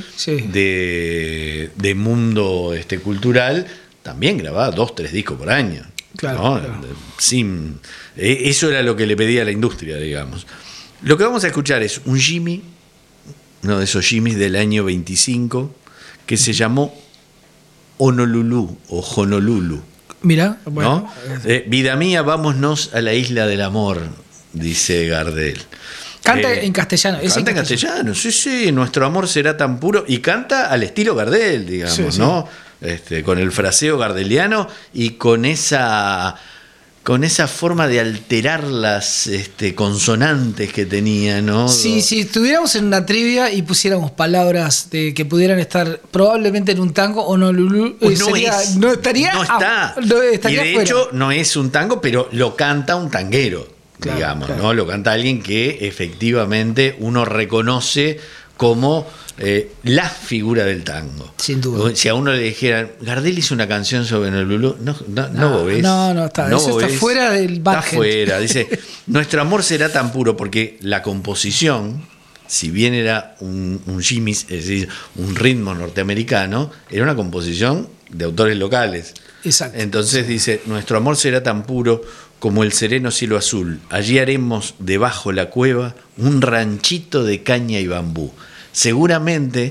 mundo cultural, también grababa 2, 3 discos por año. Claro, ¿no? claro. Eso era lo que le pedía a la industria, digamos. Lo que vamos a escuchar es un jimmy, uno de esos jimmys del año 25, que se llamó Honolulu o Honolulu. Mira, ¿no? Vida mía, vámonos a la isla del amor, dice Gardel. Canta en castellano. Canta en castellano, sí. Nuestro amor será tan puro. Y canta al estilo Gardel, digamos, ¿no? Con el fraseo gardeliano y con esa forma de alterar las consonantes que tenía, ¿no? Sí, si estuviéramos en una trivia y pusiéramos palabras que pudieran estar probablemente en un tango o no estaría y de hecho no es un tango, pero lo canta un tanguero. Claro, digamos, claro. ¿No? Lo canta alguien que efectivamente uno reconoce como la figura del tango. Sin duda. Si a uno le dijeran, Gardel hizo una canción sobre Honolulu, no ves. No, está. Eso está fuera del budget. Está fuera. Dice, nuestro amor será tan puro, porque la composición, si bien era un jimmy, es decir, un ritmo norteamericano, era una composición de autores locales. Exacto. Entonces dice, nuestro amor será tan puro como el sereno cielo azul. Allí haremos debajo la cueva un ranchito de caña y bambú. Seguramente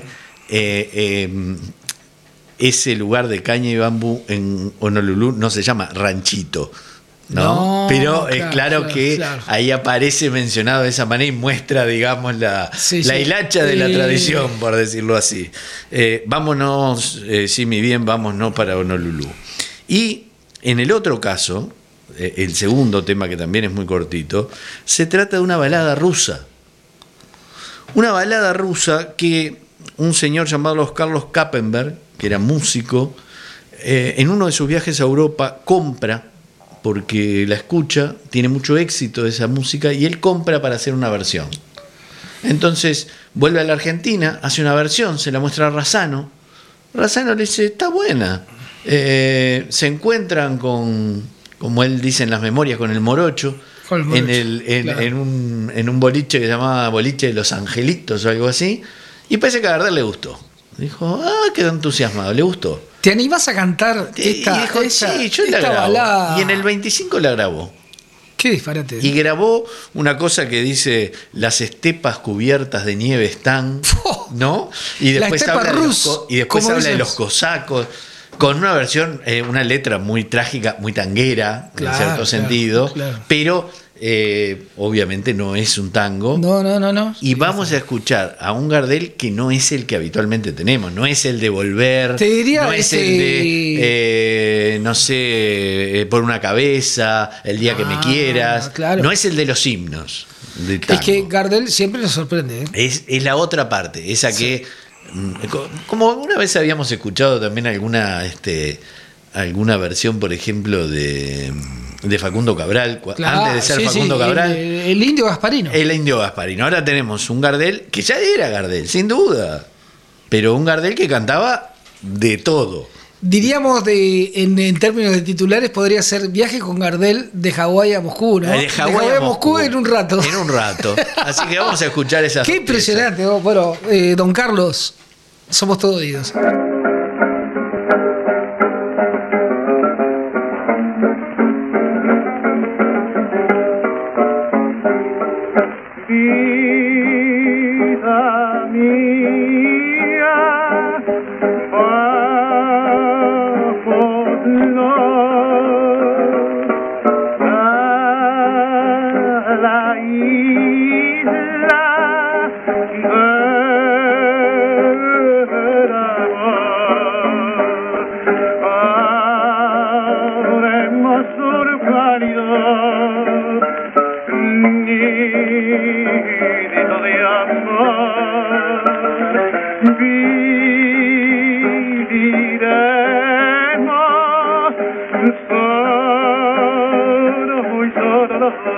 ese lugar de caña y bambú en Honolulu no se llama ranchito, ¿no? Pero es claro que ahí aparece mencionado de esa manera y muestra, digamos, la hilacha de la tradición, por decirlo así. Vámonos, mi bien, vámonos para Honolulu. Y en el otro caso, el segundo tema, que también es muy cortito, se trata de una balada rusa. Una balada rusa que un señor llamado Carlos Kappenberg, que era músico, en uno de sus viajes a Europa compra, porque la escucha, tiene mucho éxito esa música, y él compra para hacer una versión. Entonces vuelve a la Argentina, hace una versión, se la muestra a Razzano. Razzano le dice, está buena. Se encuentran con, como él dice en las memorias, con el Morocho, en un boliche que se llamaba Boliche de los Angelitos o algo así, y parece que a Gardel le gustó. Dijo, quedó entusiasmado, le gustó. ¿Te animás a cantar esta balada? Y en el 25 la grabó. Qué disparate. Y grabó una cosa que dice: las estepas cubiertas de nieve están, ¿no? Y después habla de los cosacos, con una versión, una letra muy trágica, muy tanguera, en cierto sentido, pero obviamente no es un tango. No. Y vamos a escuchar a un Gardel que no es el que habitualmente tenemos, no es el de Volver, te diría no es el de no sé, Por una cabeza, El día que me quieras, no es el de los himnos de tango. Es que Gardel siempre nos sorprende, ¿eh? Es la otra parte, esa que como alguna vez habíamos escuchado también alguna versión, por ejemplo, de Facundo Cabral, antes de ser Facundo Cabral. El Indio Gasparino. El Indio Gasparino. Ahora tenemos un Gardel, que ya era Gardel, sin duda, pero un Gardel que cantaba de todo. Diríamos, en términos de titulares, podría ser Viaje con Gardel de Hawái a Moscú, ¿no? De Hawái a Moscú en un rato. En un rato. Así que vamos a escuchar esa. Qué impresionante, ¿no? Bueno, don Carlos, somos todo oídos. Vida mía, vámonos a la isla del amor. Habremos surcálido nidito de amor, viviremos solos, muy solos los dos.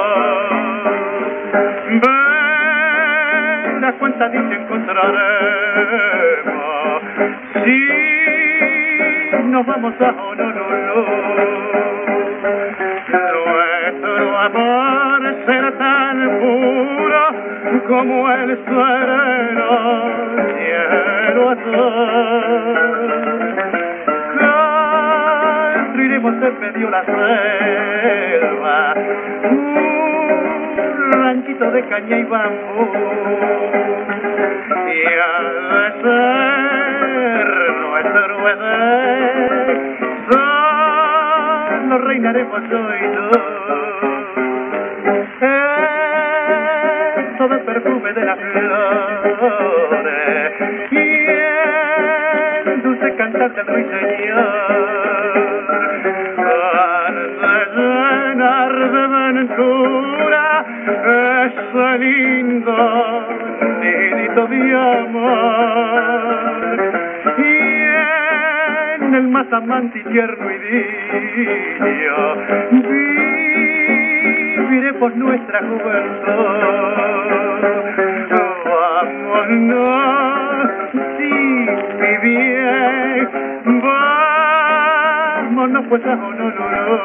Ven, la cuenta dice encontraremos, si nos vamos a Honolulu. Nuestro amor será tan puro como el sereno cielo azul. Construiremos en medio la selva un ranchito de caña y bambú, y al ser nuestro Edén solo reinaremos yo y tú. Todo el perfume de las flores y el dulce cantar del ruiseñor hace llenar de ventura ese lindo nidito de amor, y en el más amante y tierno idilio viviremos nuestra juventud. Vámonos, sí, bien, vámonos pues a Honolulu.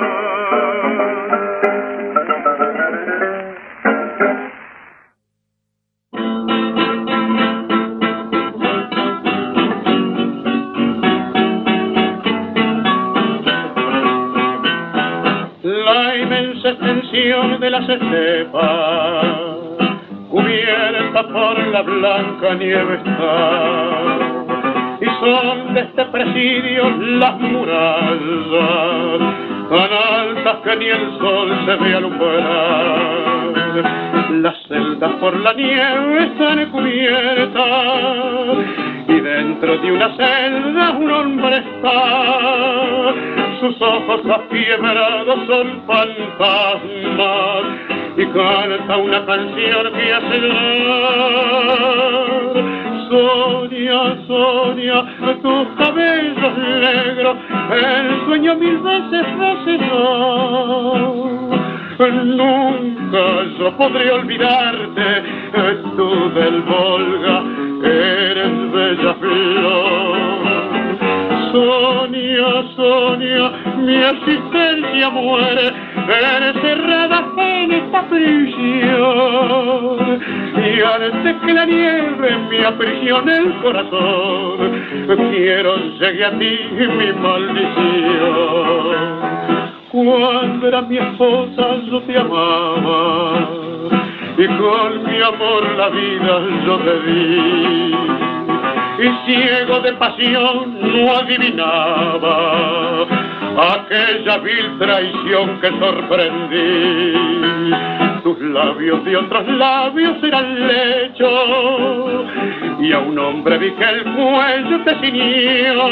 Extensión de las estepas, cubierta por la blanca nieve está, y son de este presidio las murallas, tan altas que ni el sol se ve alumbrar. Las celdas por la nieve están cubiertas, y dentro de una celda un hombre está. Sus ojos afiebrados son fantasmas, y canta una canción que hace llorar. Sonia, Sonia, tus cabellos negros, el sueño mil veces hace llorar. Nunca yo podré olvidarte, tú del Volga eres bella flor. Sonia, Sonia, mi existencia muere encerrada en esta prisión, y antes que la nieve me aprisione el corazón, quiero llegue a ti mi maldición. Cuando verás mi esposa, yo te amaba, y con mi amor la vida yo te di, y ciego de pasión no adivinaba aquella vil traición que sorprendí. Tus labios de otros labios eran lecho, y a un hombre vi que el cuello te ciñó.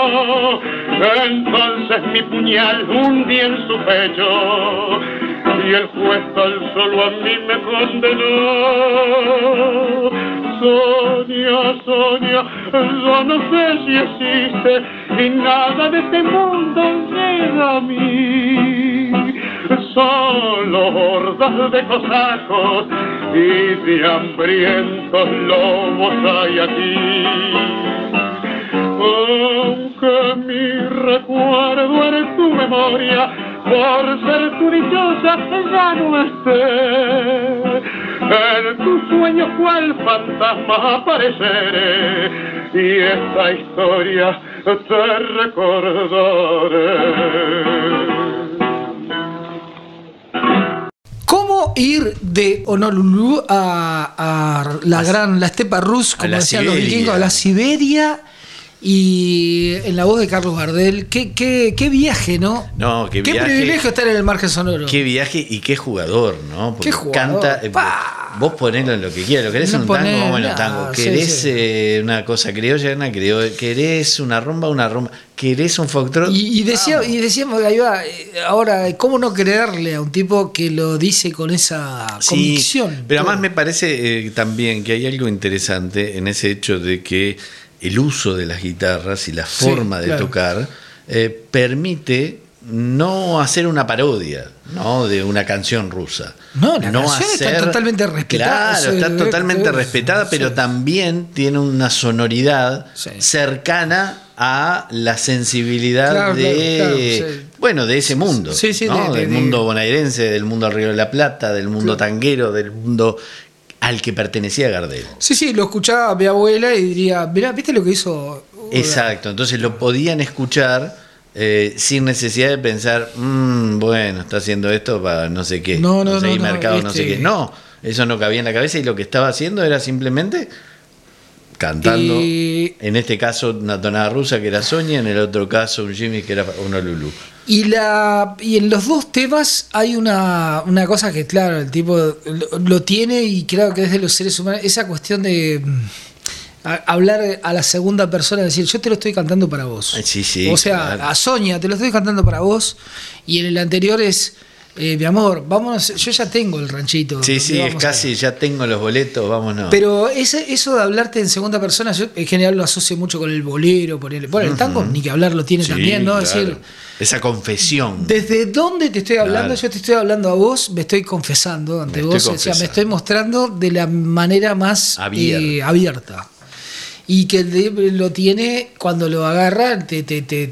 Entonces mi puñal hundí en su pecho, y el juez tan solo a mí me condenó. Sonia, Sonia, yo no sé si existe, y nada de este mundo llega a mí. Solo hordas de cosacos y de hambrientos lobos hay aquí. Aunque mi recuerdo en tu memoria, por ser tu dichosa, ya no esté. En tu sueño cual fantasma apareceré, y esta historia te recordaré. ¿Cómo ir de Honolulu a la estepa Rus, como decían los vikingos, a la Siberia? Y en la voz de Carlos Gardel, qué viaje, ¿no? No, qué viaje. Qué privilegio estar en el margen sonoro. Qué viaje y qué jugador, ¿no? Porque qué jugador. Canta, vos ponelo en lo que quieras. ¿Lo querés en un tango? Vamos en un tango. ¿Querés una cosa criolla? ¿Querés una rumba? ¿Querés un foxtrot? Y decíamos, ahí va, ahora, ¿cómo no creerle a un tipo que lo dice con esa convicción? Pero además me parece también que hay algo interesante en ese hecho de que el uso de las guitarras y la forma de tocar permite no hacer una parodia, ¿no?, de una canción rusa. No, la canción está totalmente respetada. Claro, está totalmente respetada, pero también tiene una sonoridad cercana a la sensibilidad bueno, de ese mundo, ¿no? Del mundo bonaerense, del mundo al Río de la Plata, del mundo tanguero, del mundo al que pertenecía Gardel. Sí, lo escuchaba mi abuela y diría, mirá, ¿viste lo que hizo? Exacto, entonces lo podían escuchar sin necesidad de pensar, bueno, está haciendo esto para no sé qué, mercado, no sé qué. No, eso no cabía en la cabeza, y lo que estaba haciendo era simplemente cantando, en este caso una tonada rusa que era Sonia, en el otro caso un Jimmy que era Honolulu. Y en los dos temas hay una cosa que, claro, el tipo lo tiene, y creo que es de los seres humanos, esa cuestión de hablar a la segunda persona, decir, yo te lo estoy cantando para vos. Sí, o sea, claro. A Sonia, te lo estoy cantando para vos, y en el anterior es, mi amor, vámonos, yo ya tengo el ranchito. Sí, es casi, ya tengo los boletos, vámonos. Pero eso de hablarte en segunda persona, yo en general lo asocio mucho con el bolero, el tango, ni que hablar lo tiene también, ¿no? Claro. Es decir, esa confesión. ¿Desde dónde te estoy hablando? Yo te estoy hablando a vos, me estoy confesando ante vos, o sea, me estoy mostrando de la manera más abierta. Y que lo tiene, cuando lo agarra, te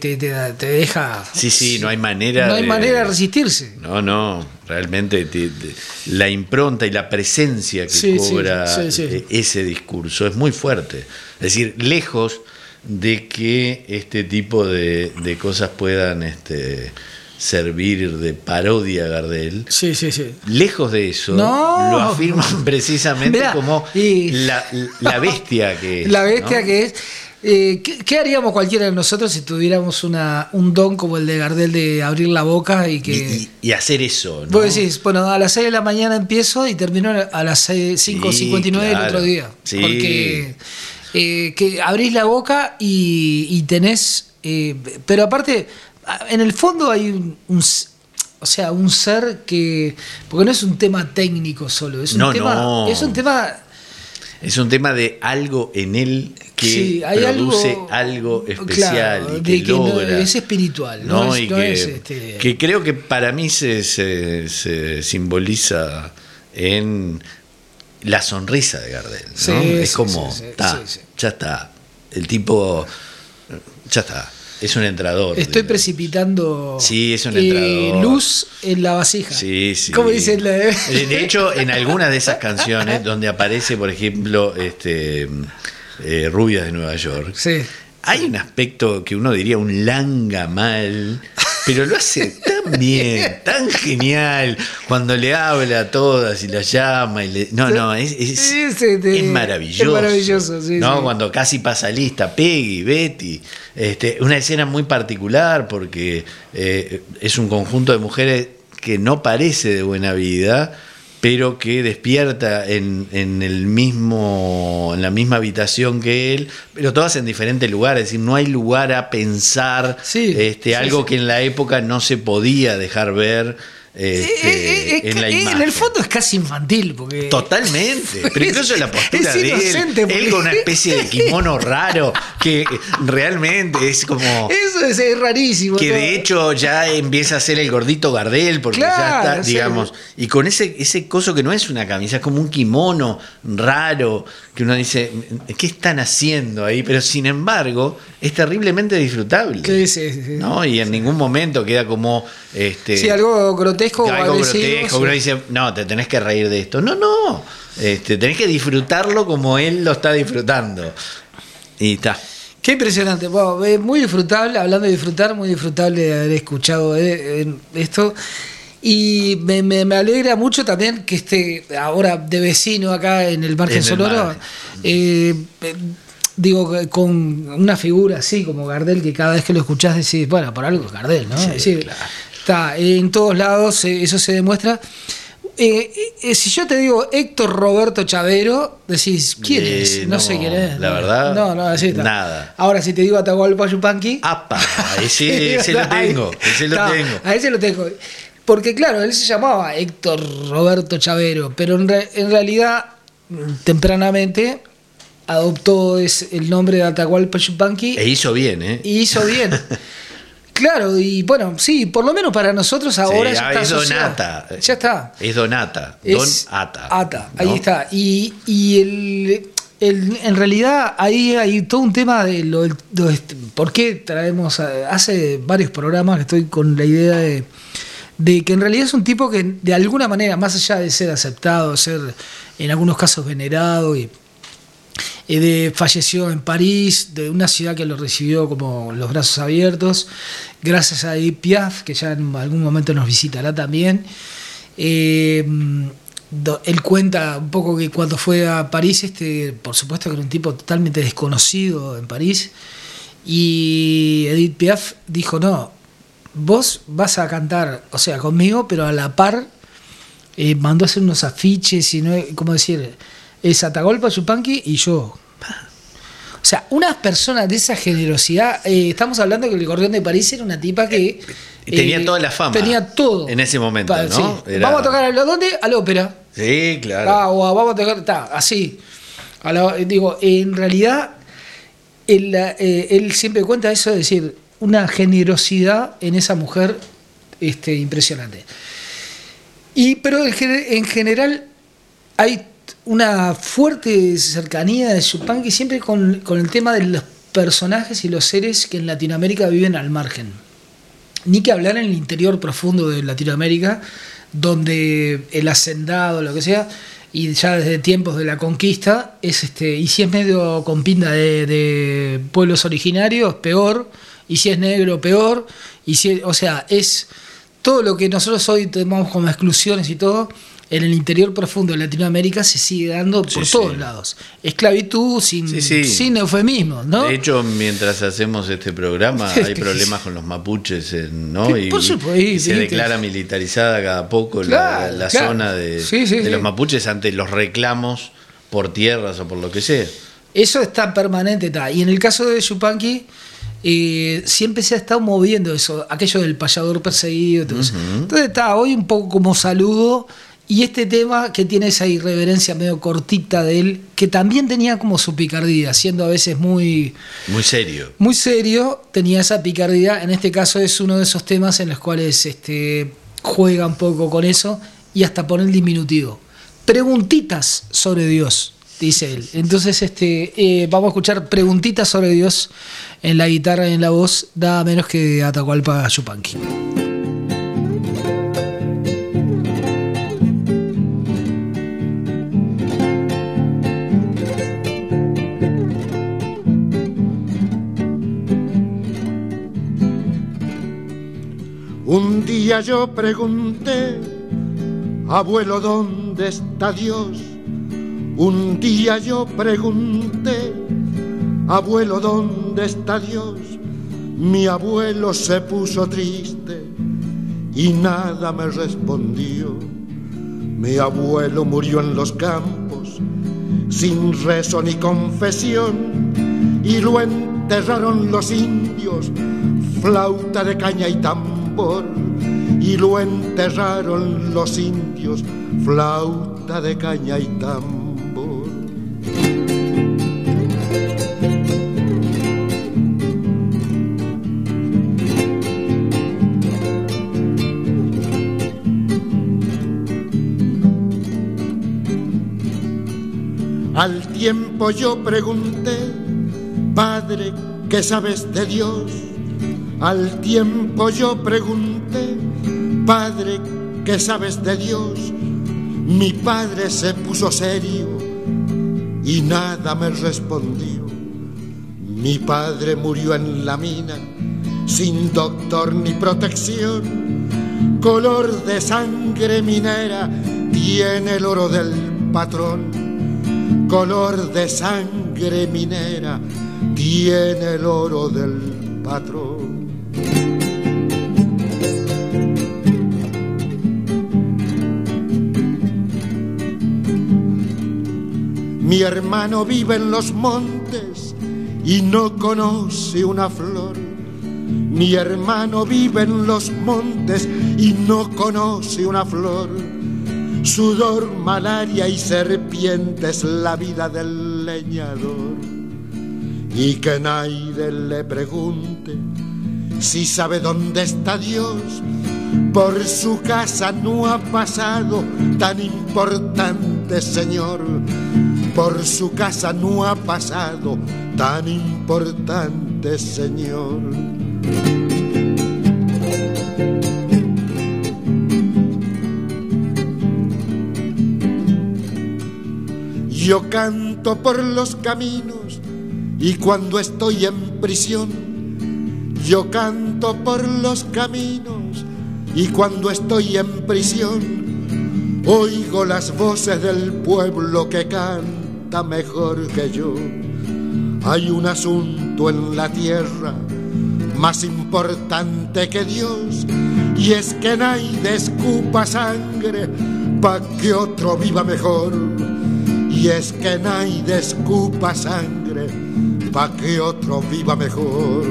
deja. Sí, no hay manera. No hay manera de resistirse. No, realmente la impronta y la presencia que cobra ese discurso es muy fuerte. Es decir, lejos de que este tipo de cosas puedan servir de parodia a Gardel. Sí. Lejos de eso, lo afirman precisamente como la bestia que es. La bestia, ¿no?, que es. ¿Qué haríamos cualquiera de nosotros si tuviéramos un don como el de Gardel de abrir la boca y hacer eso, ¿no? Vos decís, bueno, a las 6 de la mañana empiezo y termino a las 5:59 del otro día. Sí. Porque que abrís la boca y tenés. Pero aparte, en el fondo hay un ser que. Porque no es un tema técnico solo, es un tema. Es un tema de algo en él que produce algo especial, claro, y que logra. Es espiritual, ¿no? Que creo que para mí se simboliza en la sonrisa de Gardel, ¿no? Es como, ya está. El tipo, ya está. Es un entrador. Estoy precipitando es un entrador. Luz en la vasija. Sí. ¿Cómo dice la de... De hecho, en algunas de esas canciones, donde aparece, por ejemplo, Rubias de Nueva York, hay un aspecto que uno diría un langa mal, pero lo hace tan bien, tan genial. Cuando le habla a todas y las llama. Es maravilloso. Es maravilloso, sí, ¿no? sí. Cuando casi pasa lista, Peggy, Betty. Una escena muy particular porque es un conjunto de mujeres que no parece de buena vida, pero que despierta en la misma habitación que él, pero todas en diferentes lugares. Es decir, no hay lugar a pensar algo que en la época no se podía dejar ver. En la imagen. En el fondo es casi infantil porque totalmente, pero incluso la postura es de inocente, él con una especie de kimono raro que realmente es como eso es rarísimo, que todo. De hecho ya empieza a ser el gordito Gardel porque ya está, digamos, y con ese coso que no es una camisa, es como un kimono raro que uno dice, ¿qué están haciendo ahí? Pero sin embargo es terriblemente disfrutable, sí. ¿no? Y en ningún momento queda como algo grotesco o algo agresivo, grotesco, uno dice, no, te tenés que reír de esto. No, tenés que disfrutarlo como él lo está disfrutando. Y está. Qué impresionante, wow, muy disfrutable, hablando de disfrutar, muy disfrutable de haber escuchado esto. Y me alegra mucho también que esté ahora de vecino acá en el Margen Sonoro. Digo, con una figura así como Gardel, que cada vez que lo escuchás decís, bueno, por algo es Gardel, ¿no? Sí, es decir, claro. Está en todos lados, eso se demuestra. Si yo te digo Héctor Roberto Chavero, decís, ¿quién es? No sé quién es. La verdad, no, así está. Nada. Ahora, si te digo Atahualpa Yupanqui. ¡Apa! Ese lo tengo. A ese lo tengo. Porque, claro, él se llamaba Héctor Roberto Chavero, pero en realidad, tempranamente, adoptó el nombre de Atahualpa Yupanqui. E hizo bien, ¿eh? Y hizo bien. Claro, y bueno, sí, por lo menos para nosotros ahora ya está es asociado. Donata. Ya está. Es Donata. Es Ata. Ata, ¿no? ahí está. Y en realidad ahí hay todo un tema de por qué traemos. Hace varios programas que estoy con la idea de que en realidad es un tipo que de alguna manera, más allá de ser aceptado, ser en algunos casos venerado falleció en París, de una ciudad que lo recibió como los brazos abiertos, gracias a Edith Piaf, que ya en algún momento nos visitará también. Él cuenta un poco que cuando fue a París, por supuesto que era un tipo totalmente desconocido en París, y Edith Piaf dijo, no, vos vas a cantar, o sea, conmigo, pero a la par, mandó a hacer unos afiches, y no, ¿cómo decir? Es Atahualpa Yupanqui y yo. O sea, unas personas de esa generosidad. Estamos hablando que el Gorrión de París era una tipa que tenía toda la fama. Tenía todo. En ese momento, ¿no? Sí. Vamos a tocar ¿a dónde? Al ópera. Sí, claro. O vamos a tocar, así. Digo, en realidad, él siempre cuenta eso, de decir, una generosidad en esa mujer impresionante. Pero en general hay una fuerte cercanía de Yupanqui siempre con el tema de los personajes y los seres que en Latinoamérica viven al margen. Ni que hablar en el interior profundo de Latinoamérica, donde el hacendado, lo que sea, y ya desde tiempos de la conquista, y si es medio con pinta de pueblos originarios, peor, y si es negro, peor, o sea, es todo lo que nosotros hoy tenemos como exclusiones y todo. En el interior profundo de Latinoamérica se sigue dando por todos lados. Esclavitud sin eufemismos, ¿no? De hecho, mientras hacemos este programa, hay problemas con los mapuches, ¿no? Y se declara militarizada cada poco la zona de los mapuches ante los reclamos por tierras o por lo que sea. Eso está permanente. Y en el caso de Yupanqui, siempre se ha estado moviendo eso, aquello del payador perseguido. Entonces está hoy un poco como saludo. Y este tema que tiene esa irreverencia medio cortita de él, que también tenía como su picardía, siendo a veces muy serio. Muy serio, tenía esa picardía. En este caso es uno de esos temas en los cuales juega un poco con eso y hasta pone el diminutivo. Preguntitas sobre Dios, dice él. Entonces vamos a escuchar preguntitas sobre Dios en la guitarra y en la voz, nada menos que Atahualpa Yupanqui. Un día yo pregunté, abuelo, ¿dónde está Dios? Un día yo pregunté, abuelo, ¿dónde está Dios? Mi abuelo se puso triste y nada me respondió. Mi abuelo murió en los campos, sin rezo ni confesión, y lo enterraron los indios, flauta de caña y tambor. Y lo enterraron los indios, flauta de caña y tambor. Al tiempo yo pregunté, Padre, ¿qué sabes de Dios? Al tiempo yo pregunté, Padre, ¿qué sabes de Dios? Mi padre se puso serio y nada me respondió. Mi padre murió en la mina, sin doctor ni protección. Color de sangre minera tiene el oro del patrón. Color de sangre minera tiene el oro del patrón. Mi hermano vive en los montes y no conoce una flor. Mi hermano vive en los montes y no conoce una flor. Sudor, malaria y serpientes, la vida del leñador. Y que nadie le pregunte si sabe dónde está Dios. Por su casa no ha pasado tan importante señor. Por su casa no ha pasado tan importante señor. Yo canto por los caminos y cuando estoy en prisión. Yo canto por los caminos y cuando estoy en prisión oigo las voces del pueblo que canta mejor que yo. Hay un asunto en la tierra más importante que Dios, y es que nadie escupa sangre pa' que otro viva mejor. Y es que nadie escupa sangre pa' que otro viva mejor.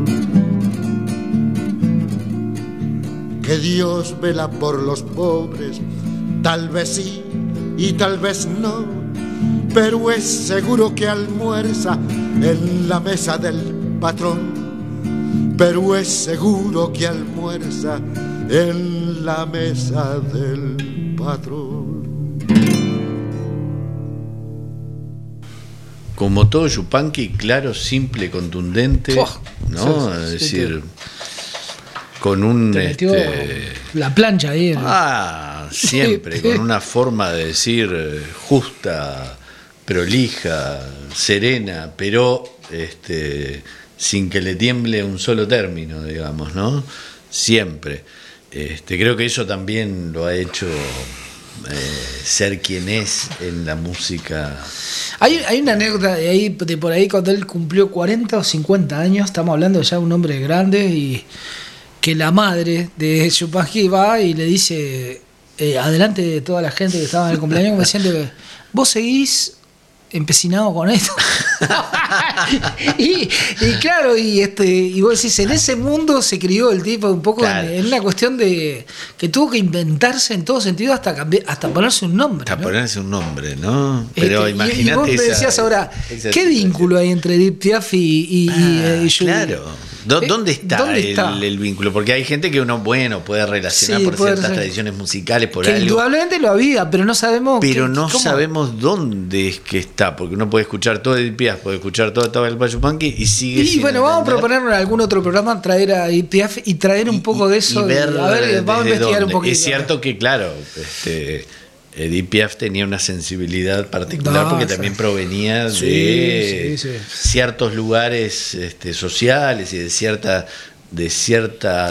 Que Dios vela por los pobres, tal vez sí y tal vez no, pero es seguro que almuerza en la mesa del patrón. Pero es seguro que almuerza en la mesa del patrón. Como todo Yupanqui, claro, simple, contundente, ¿no? Sí, es decir, con un... la plancha ahí. Siempre, con una forma de decir justa, prolija, serena, pero sin que le tiemble un solo término, digamos, ¿no? Siempre. Creo que eso también lo ha hecho ser quien es en la música. Hay una anécdota de por ahí cuando él cumplió 40 o 50 años, estamos hablando ya de un hombre grande, y que la madre de Yupanqui va y le dice, adelante de toda la gente que estaba en el cumpleaños, como diciendo, vos seguís empecinado con esto. y claro, y vos decís, en ese mundo se crió el tipo un poco, claro, en una cuestión de que tuvo que inventarse en todo sentido hasta ponerse un nombre. Hasta ponerse un nombre, ¿no? Pero imagínate. Y vos me decías ahora, ¿qué vínculo hay entre Edith Piaf y claro. ¿Dónde está el vínculo? Porque hay gente que uno, puede relacionar por ciertas tradiciones musicales, por algo. Indudablemente lo había, pero no sabemos. Pero no sabemos dónde es que está, porque uno puede escuchar todo Edith Piaf, puede escuchar todo Atahualpa Yupanqui y sigue. Y bueno, vamos a proponer en algún otro programa traer a Edith Piaf y traer un poco de eso. Vamos a investigar un poquito. Es cierto que, claro, Edith Piaf tenía una sensibilidad particular porque también provenía de ciertos lugares sociales y de cierta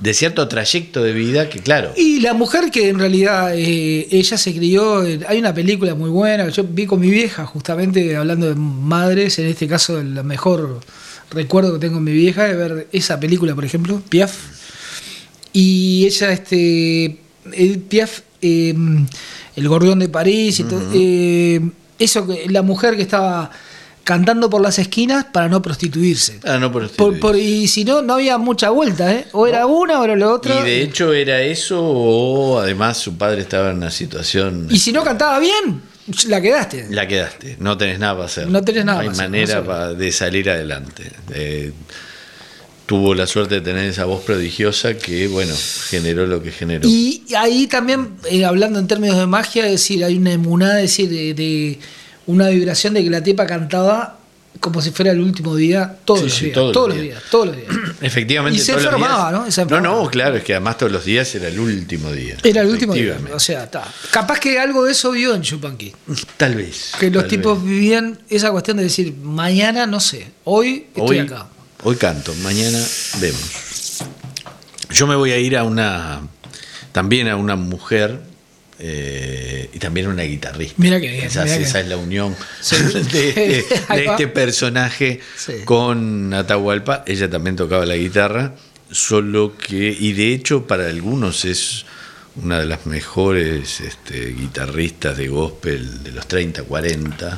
de cierto trayecto de vida que, claro. Y la mujer que en realidad ella se crió, hay una película muy buena, yo vi con mi vieja justamente hablando de madres, en este caso el mejor recuerdo que tengo en mi vieja de ver esa película, por ejemplo, Piaf, y ella, Piaf, El Gorrión de París, y todo, eso, la mujer que estaba cantando por las esquinas para no prostituirse. Y si no, no había mucha vuelta, ¿eh? O era una o era la otra. Y de hecho era eso, o además su padre estaba en una situación... Y si no cantaba bien, la quedaste. La quedaste, no tenés nada para hacer. No tenés nada para hacer. No hay manera de salir adelante. Tuvo la suerte de tener esa voz prodigiosa que, bueno, generó lo que generó. Y ahí también, hablando en términos de magia, es decir, hay una emuná, de una vibración de que la tipa cantaba como si fuera el último día, todos los días. Efectivamente. Y se enfermaba, ¿no? No, claro, es que además todos los días era el último día. Era el último día, o sea, capaz que algo de eso vio en Yupanqui. Tal vez. Que los tipos vivían esa cuestión de decir, mañana no sé, hoy estoy acá. Hoy canto, mañana vemos. Yo me voy a ir también a una mujer y también a una guitarrista. Mira qué bien. Esa es la unión de este personaje con Atahualpa. Ella también tocaba la guitarra, solo que, y de hecho para algunos es una de las mejores guitarristas de gospel de los 30, 40.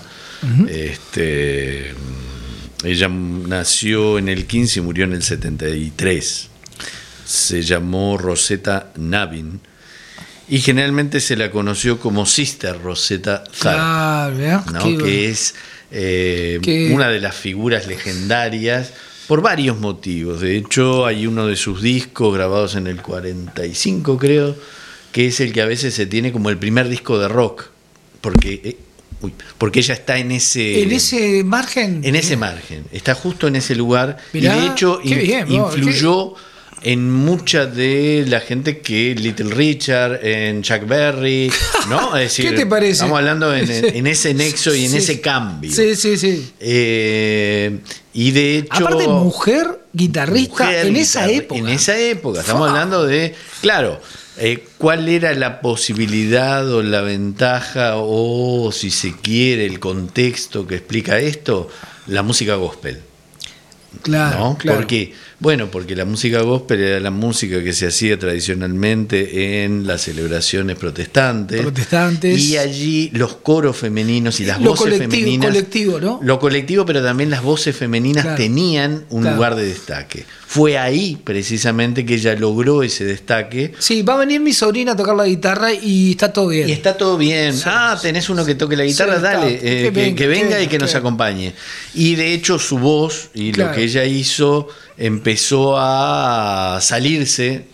Ella nació en el 15 y murió en el 73. Se llamó Rosetta Navin y generalmente se la conoció como Sister Rosetta Tharpe, ¿no? Que es una de las figuras legendarias por varios motivos. De hecho, hay uno de sus discos grabados en el 45, creo, que es el que a veces se tiene como el primer disco de rock, porque ella está en ese margen. En ese margen, está justo en ese lugar. Mirá, y de hecho influyó en mucha de la gente que Little Richard, en Chuck Berry, ¿no? Es decir, ¿qué te parece? Estamos hablando en ese nexo y en ese cambio. Sí. Y de hecho, aparte, mujer guitarrista en esa época. En esa época, estamos hablando de, claro, ¿cuál era la posibilidad o la ventaja o, si se quiere, el contexto que explica esto? La música gospel. Claro, ¿no? claro. ¿Por qué? Bueno, porque la música gospel era la música que se hacía tradicionalmente en las celebraciones protestantes. Y allí los coros femeninos y las voces femeninas. Colectivo, ¿no? Lo colectivo, pero también las voces femeninas tenían un lugar de destaque. Fue ahí, precisamente, que ella logró ese destaque. Sí, va a venir mi sobrina a tocar la guitarra y está todo bien. Y está todo bien. Tenés uno que toque la guitarra, dale, que venga y que nos acompañe. Y de hecho su voz y lo que ella hizo empezó a salirse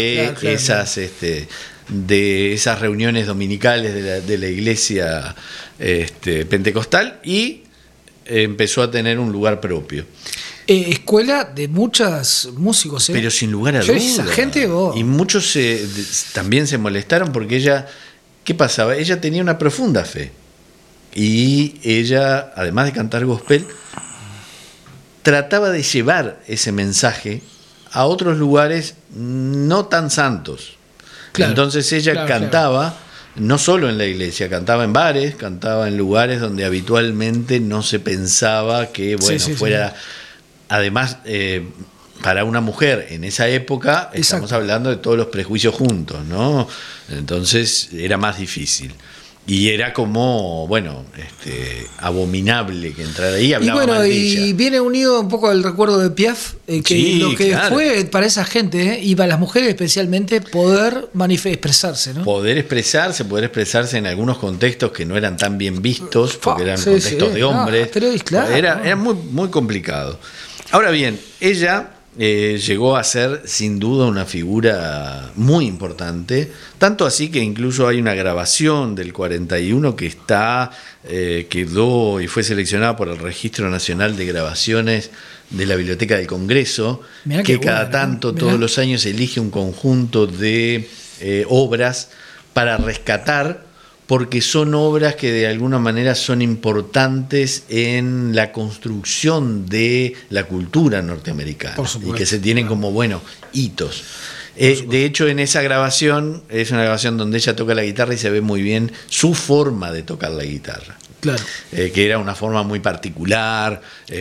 de esas reuniones dominicales de la iglesia pentecostal y empezó a tener un lugar propio. Escuela de muchos músicos, pero sin lugar a dudas. Esa gente, y muchos también se molestaron porque ella, ¿qué pasaba? Ella tenía una profunda fe y ella, además de cantar gospel, trataba de llevar ese mensaje a otros lugares no tan santos. Entonces ella cantaba no solo en la iglesia, cantaba en bares, cantaba en lugares donde habitualmente no se pensaba que fuera. Además, para una mujer en esa época, estamos hablando de todos los prejuicios juntos, ¿no? Entonces era más difícil. Y era como, abominable que entrara ahí. Y viene unido un poco al recuerdo de Piaf, fue para esa gente, y para las mujeres especialmente, poder expresarse, ¿no? Poder expresarse en algunos contextos que no eran tan bien vistos, porque eran contextos de hombres. Era muy, muy complicado. Ahora bien, ella llegó a ser sin duda una figura muy importante, tanto así que incluso hay una grabación del 41 que quedó y fue seleccionada por el Registro Nacional de Grabaciones de la Biblioteca del Congreso, que cada tanto, todos los años, elige un conjunto de obras para rescatar, porque son obras que de alguna manera son importantes en la construcción de la cultura norteamericana y que se tienen como hitos. De hecho, en esa grabación, es una grabación donde ella toca la guitarra y se ve muy bien su forma de tocar la guitarra. Claro. Que era una forma muy particular,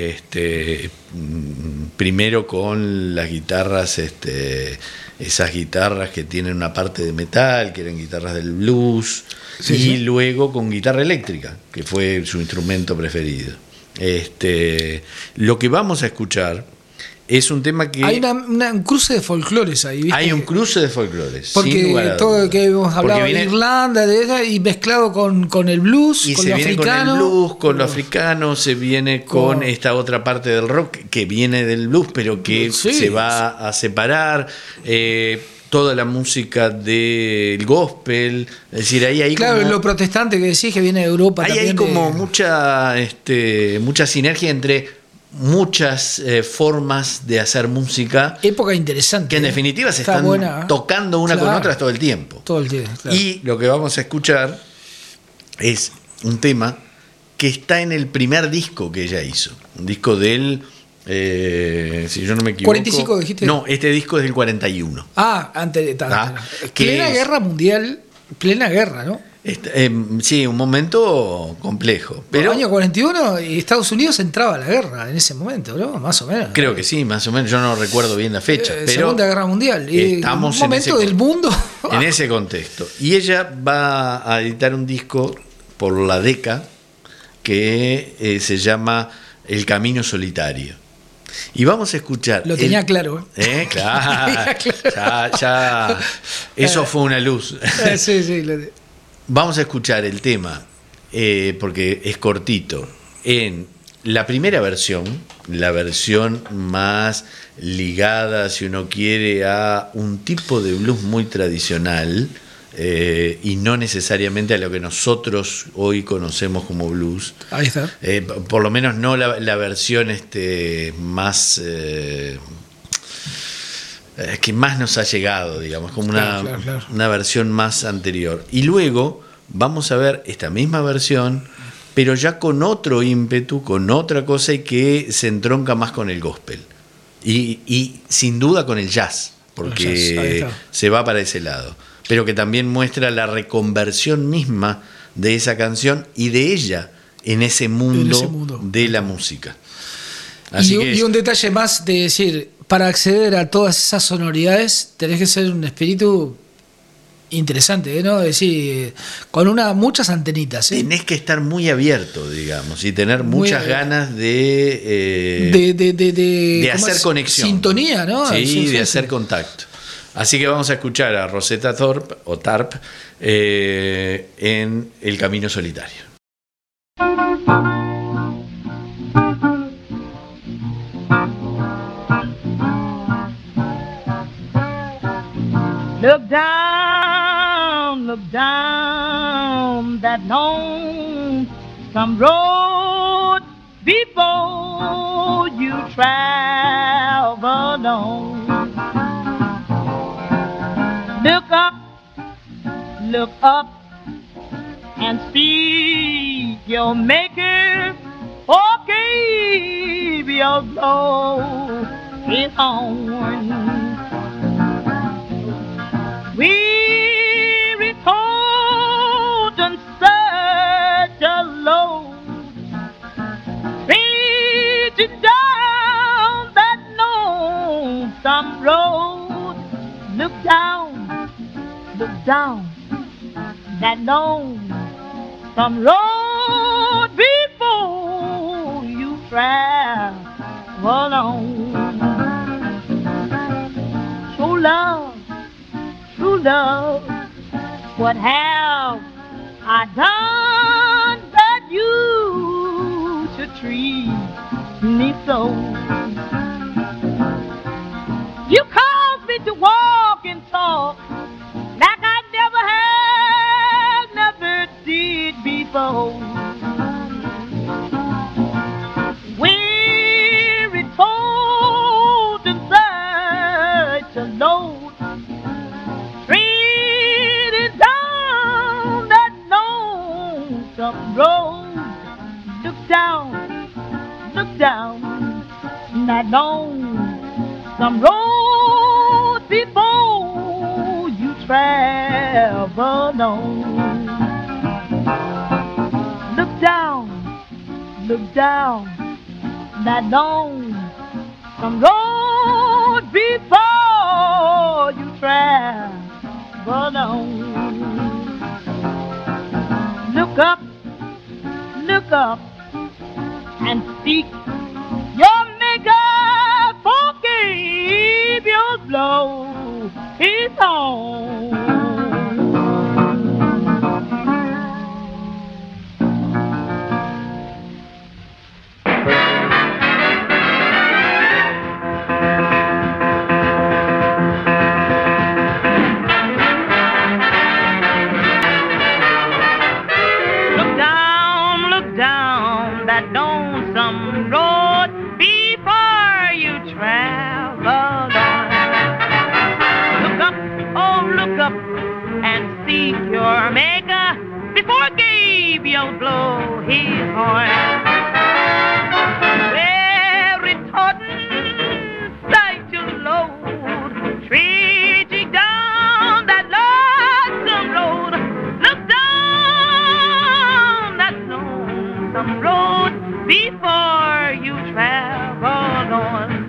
primero con las guitarras, esas guitarras que tienen una parte de metal, que eran guitarras del blues, y luego con guitarra eléctrica, que fue su instrumento preferido. Lo que vamos a escuchar es un tema que... Hay un cruce de folclores ahí, ¿viste? Hay un cruce de folclores. Porque todo lo que hemos hablado de Irlanda, de ella, y mezclado con el blues, y con se lo viene africano. con el blues, con lo africano, se viene con esta otra parte del rock que viene del blues, pero que se va a separar. Toda la música del gospel, es decir, ahí hay claro, como, lo protestante que decís que viene de Europa. Ahí hay como mucha sinergia entre muchas formas de hacer música. Época interesante. Que en definitiva se están tocando una con otras todo el tiempo. Todo el tiempo, claro. Y lo que vamos a escuchar es un tema que está en el primer disco que ella hizo. Un disco del... si yo no me equivoco. 45 dijiste. No, este disco es del 41. Antes de plena guerra mundial, plena guerra, ¿no? Sí, un momento complejo. Pero el año 41 y Estados Unidos entraba a la guerra en ese momento, ¿no? Más o menos. Creo que sí, más o menos. Yo no recuerdo bien la fecha. Pero Segunda Guerra Mundial. Estamos un momento del mundo. En ese contexto. Y ella va a editar un disco por la Decca que se llama El Camino Solitario. Y vamos a escuchar. Lo tenía claro. Claro. Ya. Eso fue una luz. Sí. Vamos a escuchar el tema, porque es cortito, en la primera versión, la versión más ligada, si uno quiere, a un tipo de blues muy tradicional, y no necesariamente a lo que nosotros hoy conocemos como blues. Ahí está. Por lo menos no la versión más... que más nos ha llegado, digamos, como una versión más anterior. Y luego vamos a ver esta misma versión, pero ya con otro ímpetu, con otra cosa, y que se entronca más con el gospel. Y sin duda con el jazz, porque se va para ese lado. Pero que también muestra la reconversión misma de esa canción y de ella en ese mundo de la música. Así y un detalle más de decir... Para acceder a todas esas sonoridades tenés que ser un espíritu interesante, ¿no? Es decir, con muchas antenitas. Tenés que estar muy abierto, digamos, y tener muchas ganas de hacer conexión. Sintonía, ¿no? Sí, de hacer contacto. Así que vamos a escuchar a Rosetta Tharpe, o Tharpe, en El Camino Solitario. Look down that lonesome road before you travel on. Look up and see your maker. Okay, your blow his horn. Weary cold and such a load, reaching down that lonesome road. Look down that lonesome road before you travel on. True love, what have I done that you should treat me so? You caused me to walk and talk like I never did before. Weary, cold, and such a load. Road, look down that lonesome road before travel alone. Look down that lonesome road before you travel on. Look up and seek your maker, forgive your blow, he's home. Your maker before gave your blow his horn. Very totten sight to load, trudging down that lonesome road. Look down that lonesome road before you travel on.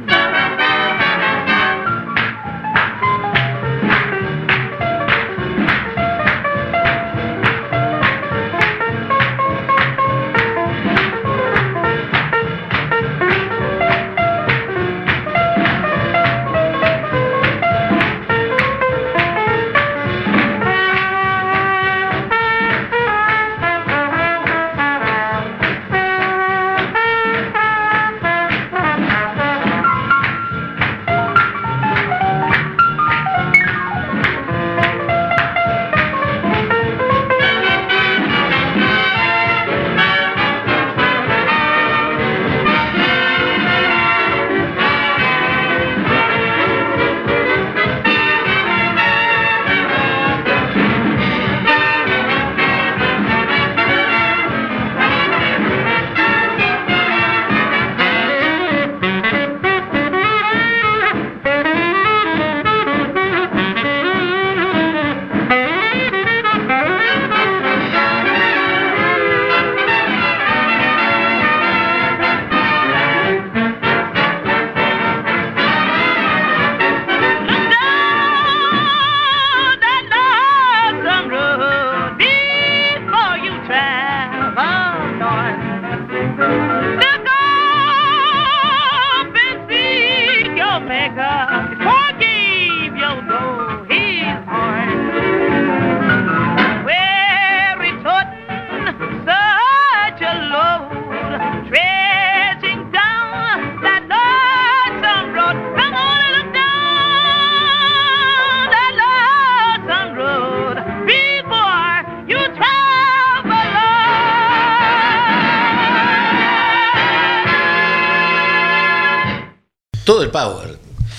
Todo el power.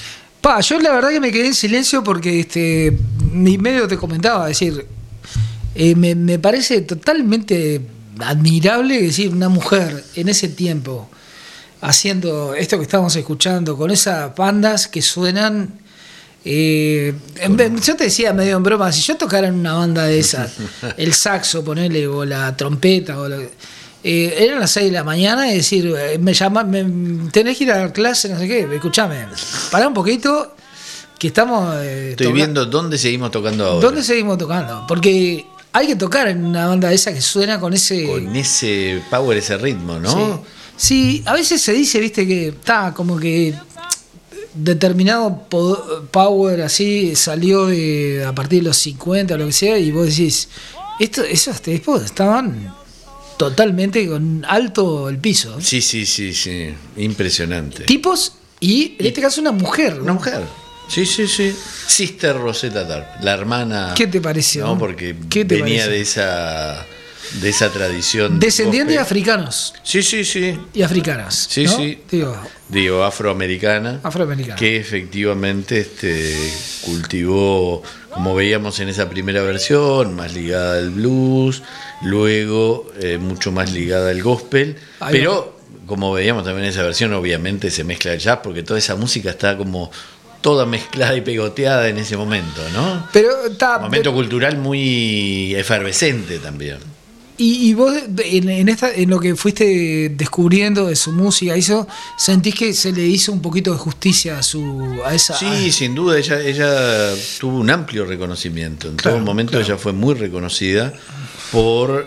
Yo la verdad que me quedé en silencio porque mi medio te comentaba, es decir, me parece totalmente admirable, es decir, una mujer en ese tiempo haciendo esto que estamos escuchando, con esas bandas que suenan. Yo te decía medio en broma, si yo tocara en una banda de esas, el saxo, ponele, o la trompeta, eran las 6 de la mañana y decir, tenés que ir a la clase, no sé qué, escuchame, pará un poquito, que estamos... Estoy viendo dónde seguimos tocando ahora. ¿Dónde seguimos tocando? Porque hay que tocar en una banda de esa que suena con ese... Con ese power, ese ritmo, ¿no? Sí, a veces se dice, viste, que está como que determinado power así salió a partir de los 50 o lo que sea, y vos decís, esos tipos estaban totalmente con alto el piso. Sí, impresionante. Tipos y en este caso una mujer. Una mujer. Sí. Sister Rosetta Tharpe, la hermana. ¿Qué te pareció? No, porque venía de esa tradición. Descendiente de africanos. Sí. Y africanas. Sí, ¿no? sí. Digo, afroamericana. Que efectivamente cultivó, como veíamos en esa primera versión, más ligada al blues, luego mucho más ligada al gospel. Pero como veíamos también en esa versión, obviamente se mezcla el jazz, porque toda esa música está como toda mezclada y pegoteada en ese momento, ¿no? Pero Un momento cultural muy efervescente también. Y vos en lo que fuiste descubriendo de su música, ¿sentís que se le hizo un poquito de justicia a esa? Sí, sin duda, ella tuvo un amplio reconocimiento. En todo momento ella fue muy reconocida por,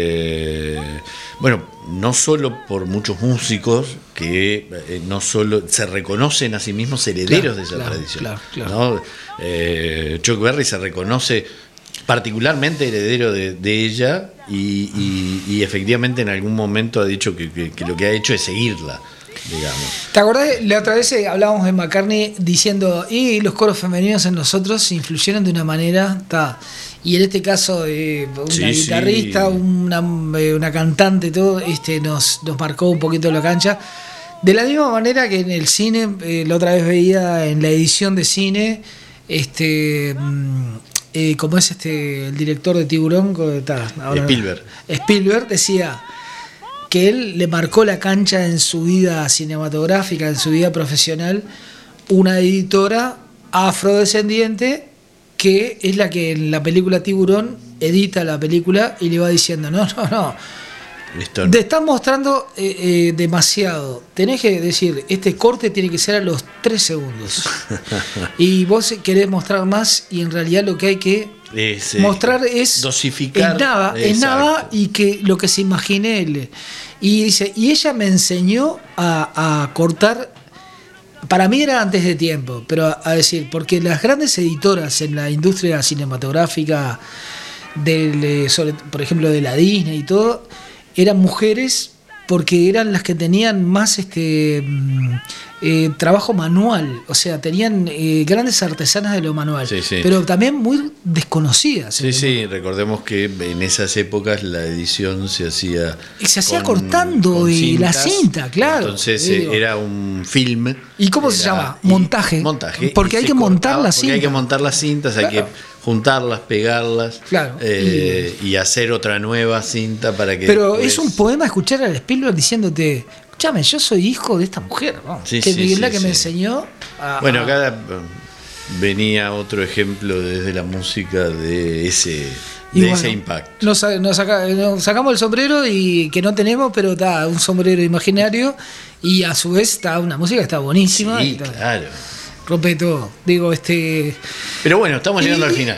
no solo por muchos músicos que no solo se reconocen a sí mismos herederos de esa tradición. ¿No? Chuck Berry se reconoce particularmente heredero de ella y efectivamente en algún momento ha dicho que lo que ha hecho es seguirla, digamos. ¿Te acordás? La otra vez hablábamos de McCartney diciendo, y los coros femeninos en nosotros influyeron de una manera, y en este caso una guitarrista, una cantante, todo nos marcó un poquito la cancha. De la misma manera que en el cine, la otra vez veía en la edición de cine, como es el director de Tiburón, Spielberg decía que él le marcó la cancha en su vida cinematográfica, en su vida profesional, una editora afrodescendiente que es la que en la película Tiburón edita la película y le va diciendo no. Te están mostrando demasiado. Tenés que decir, este corte tiene que ser a los 3 segundos. Y vos querés mostrar más y en realidad lo que hay que mostrar es dosificar. Es nada y que lo que se imagine él. Y dice, y ella me enseñó a cortar. Para mí era antes de tiempo, pero a decir, porque las grandes editoras en la industria cinematográfica, por ejemplo de la Disney y todo, eran mujeres porque eran las que tenían más trabajo manual, o sea, tenían grandes artesanas de lo manual, pero también muy desconocidas. Sí, recordemos que en esas épocas la edición se hacía cortando con cintas, la cinta, claro. Entonces era un film. ¿Y cómo se llama? Montaje. Porque hay que montar las cintas. Hay que montar las cintas, hay que juntarlas, pegarlas, y hacer otra nueva cinta para que. Pero es un poema escuchar al Spielberg diciéndote, escúchame, yo soy hijo de esta mujer, ¿no? que es la que me enseñó Bueno, acá venía otro ejemplo desde la música de ese impacto. Nos sacamos el sombrero y que no tenemos, pero está un sombrero imaginario y a su vez está una música que está buenísima. Sí, claro. Rompe todo. Pero bueno, estamos llegando al final.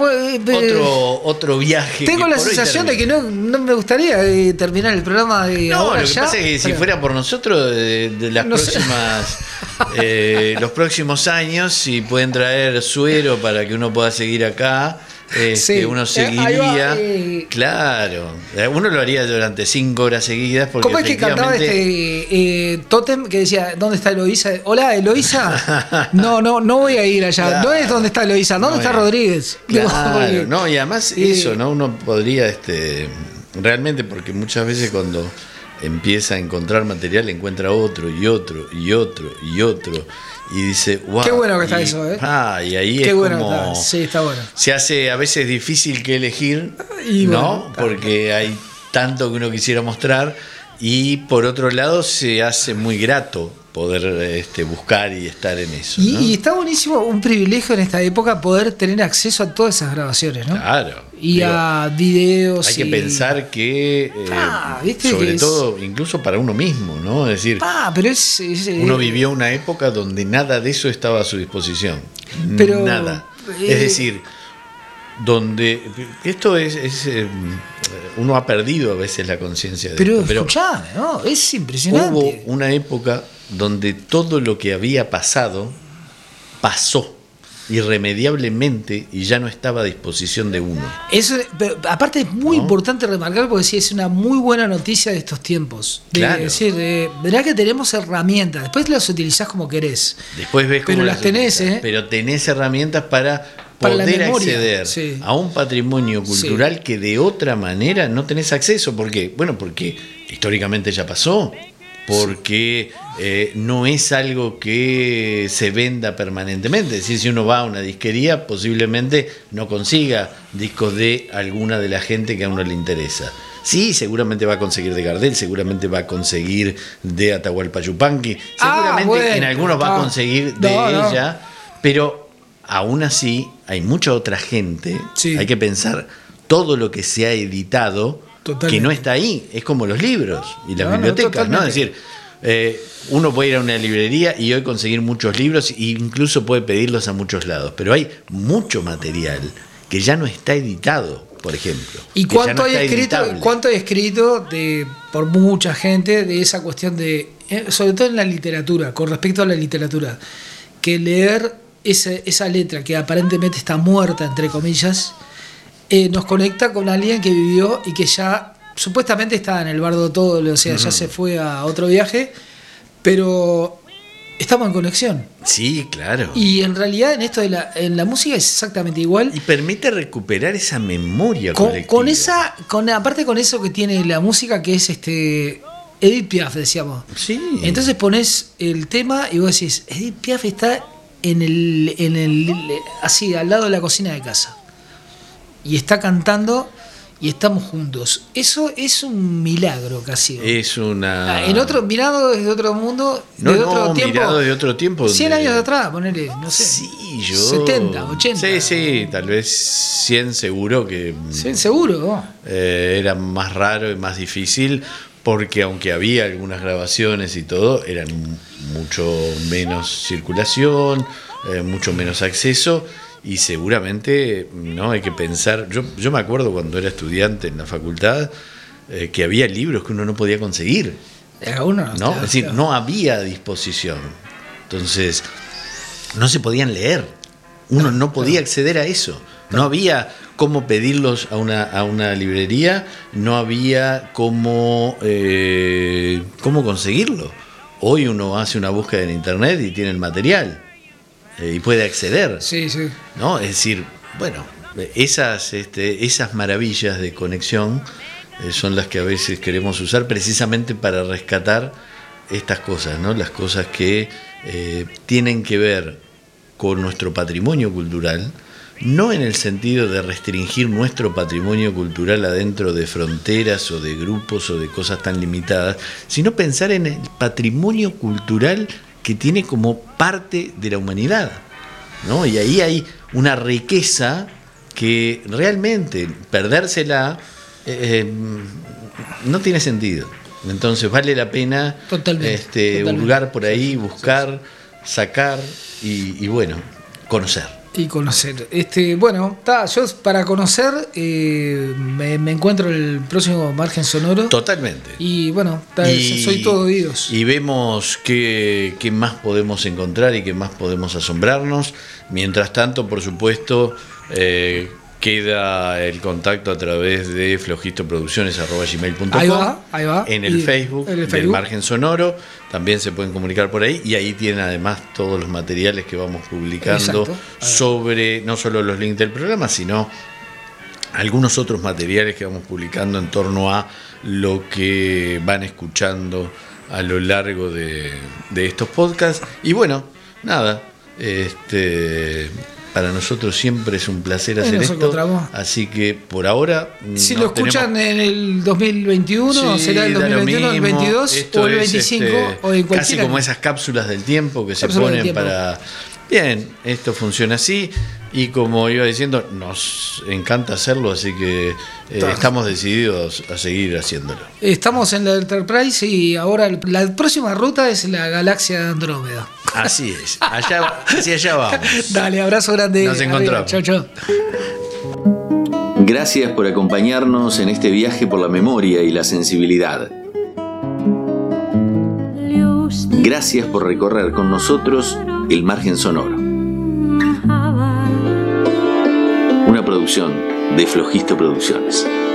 Otro viaje. Tengo la sensación de que no me gustaría terminar el programa de ahora. Lo que pasa es que si fuera por nosotros, de las próximas los próximos años, si pueden traer suero para que uno pueda seguir acá, uno seguiría. Claro, uno lo haría durante 5 horas seguidas. Porque ¿cómo es que cantaba Totem que decía, ¿dónde está Eloísa? Hola, Eloísa. No voy a ir allá. Claro. No es dónde está Eloísa, ¿dónde está Rodríguez? Claro, y además eso, ¿no? Uno podría realmente, porque muchas veces cuando empieza a encontrar material encuentra otro y otro y otro y otro. Y dice, wow. Qué bueno que está eso, y ahí qué es bueno como. Sí, está bueno. Se hace a veces difícil que elegir, ¿no? Porque hay tanto que uno quisiera mostrar. Y por otro lado, se hace muy grato poder buscar y estar en eso. Y está buenísimo, un privilegio en esta época poder tener acceso a todas esas grabaciones, ¿no? Claro. Y a videos. Hay que pensar que, sobre todo, incluso para uno mismo, ¿no? Es decir, pero uno vivió una época donde nada de eso estaba a su disposición. Nada. Es decir, donde esto uno ha perdido a veces la conciencia de esto. Pero escuchame, ¿no? Es impresionante. Hubo una época donde todo lo que había pasado pasó irremediablemente y ya no estaba a disposición de uno. Pero aparte es muy importante remarcar, porque sí, es una muy buena noticia de estos tiempos. Claro. Es decir, verá que tenemos herramientas, después las utilizás como querés. Después ves cómo las tenés, pero tenés herramientas para poder acceder a un patrimonio cultural que de otra manera no tenés acceso. ¿Por qué? Bueno, porque históricamente ya pasó. Porque no es algo que se venda permanentemente. Es decir, si uno va a una disquería, posiblemente no consiga discos de alguna de la gente que a uno le interesa. Sí, seguramente va a conseguir de Gardel, seguramente va a conseguir de Atahualpa Yupanqui, seguramente en algunos va a conseguir de ella, Pero aún así hay mucha otra gente, Sí. hay que pensar todo lo que se ha editado Totalmente. que no está ahí, es como los libros y las No, bibliotecas, ¿no? totalmente. Es decir, uno puede ir a una librería y hoy conseguir muchos libros e incluso puede pedirlos a muchos lados, pero hay mucho material que ya no está editado, por ejemplo. ¿Y que ya cuánto, no hay está escrito, editable. cuánto hay escrito por mucha gente de esa cuestión de, sobre todo en la literatura, con respecto a la literatura, que leer esa letra que aparentemente está muerta, entre comillas, nos conecta con alguien que vivió y que ya supuestamente estaba en el bardo todo, o sea, ya se fue a otro viaje, pero estamos en conexión. Sí, claro. Y en realidad en esto en la música es exactamente igual. Y permite recuperar esa memoria Con colectiva. aparte con eso que tiene la música, que es Edith Piaf, decíamos. Sí. Entonces pones el tema y vos decís, Edith Piaf está así al lado de la cocina de casa. Y está cantando y estamos juntos. Eso es un milagro casi. Es una... En otro, mirado desde otro mundo, desde otro tiempo. mirado de otro tiempo. 100 donde- años atrás, ponele, no sé. Sí, 70, 80. Sí, tal vez 100 seguro que Sí, seguro. era más raro y más difícil, porque aunque había algunas grabaciones y todo, eran mucho menos circulación, mucho menos acceso. Y seguramente no hay que pensar. Yo me acuerdo cuando era estudiante en la facultad que había libros que uno no podía conseguir, ¿no? Es decir, no había a disposición. Entonces, no se podían leer. Uno no podía acceder a eso. No había cómo pedirlos a una librería, no había cómo conseguirlo. Hoy uno hace una búsqueda en internet y tiene el material. Y puede acceder. Sí, sí. ¿No? Es decir, bueno, esas maravillas de conexión son las que a veces queremos usar precisamente para rescatar estas cosas, ¿no? Las cosas que tienen que ver con nuestro patrimonio cultural, no en el sentido de restringir nuestro patrimonio cultural adentro de fronteras o de grupos o de cosas tan limitadas, sino pensar en el patrimonio cultural que tiene como parte de la humanidad, ¿no? Y ahí hay una riqueza que realmente perdérsela no tiene sentido. Entonces vale la pena Totalmente. hurgar por ahí, buscar, sacar y bueno, conocer. Y conocer. Bueno, yo para conocer me encuentro el próximo Margen Sonoro. Totalmente. Y bueno, soy todo oídos. Y vemos qué más podemos encontrar y qué más podemos asombrarnos. Mientras tanto, por supuesto, queda el contacto a través de flojistoproducciones@gmail.com. Ahí va. En el Facebook del Margen Sonoro. También se pueden comunicar por ahí. Y ahí tienen además todos los materiales que vamos publicando. Exacto. Sobre no solo los links del programa, sino algunos otros materiales que vamos publicando en torno a lo que van escuchando a lo largo de estos podcasts. Y bueno, nada, para nosotros siempre es un placer hacer esto. Encontramos. Así que por ahora... Si lo escuchan en el 2021, será el 2021, el 22 Esto o el es, 25 o en cualquier casi como año. esas cápsulas del tiempo que se Cápsulas del ponen tiempo. para... Bien, esto funciona así y como iba diciendo, nos encanta hacerlo, así que estamos decididos a seguir haciéndolo. Estamos en la Enterprise y ahora la próxima ruta es la galaxia de Andrómeda. Así es, hacia allá vamos. Dale, abrazo grande. Nos encontramos. Chau, chau. Gracias por acompañarnos en este viaje por la memoria y la sensibilidad. Gracias por recorrer con nosotros el Margen Sonoro. Una producción de Flojisto Producciones.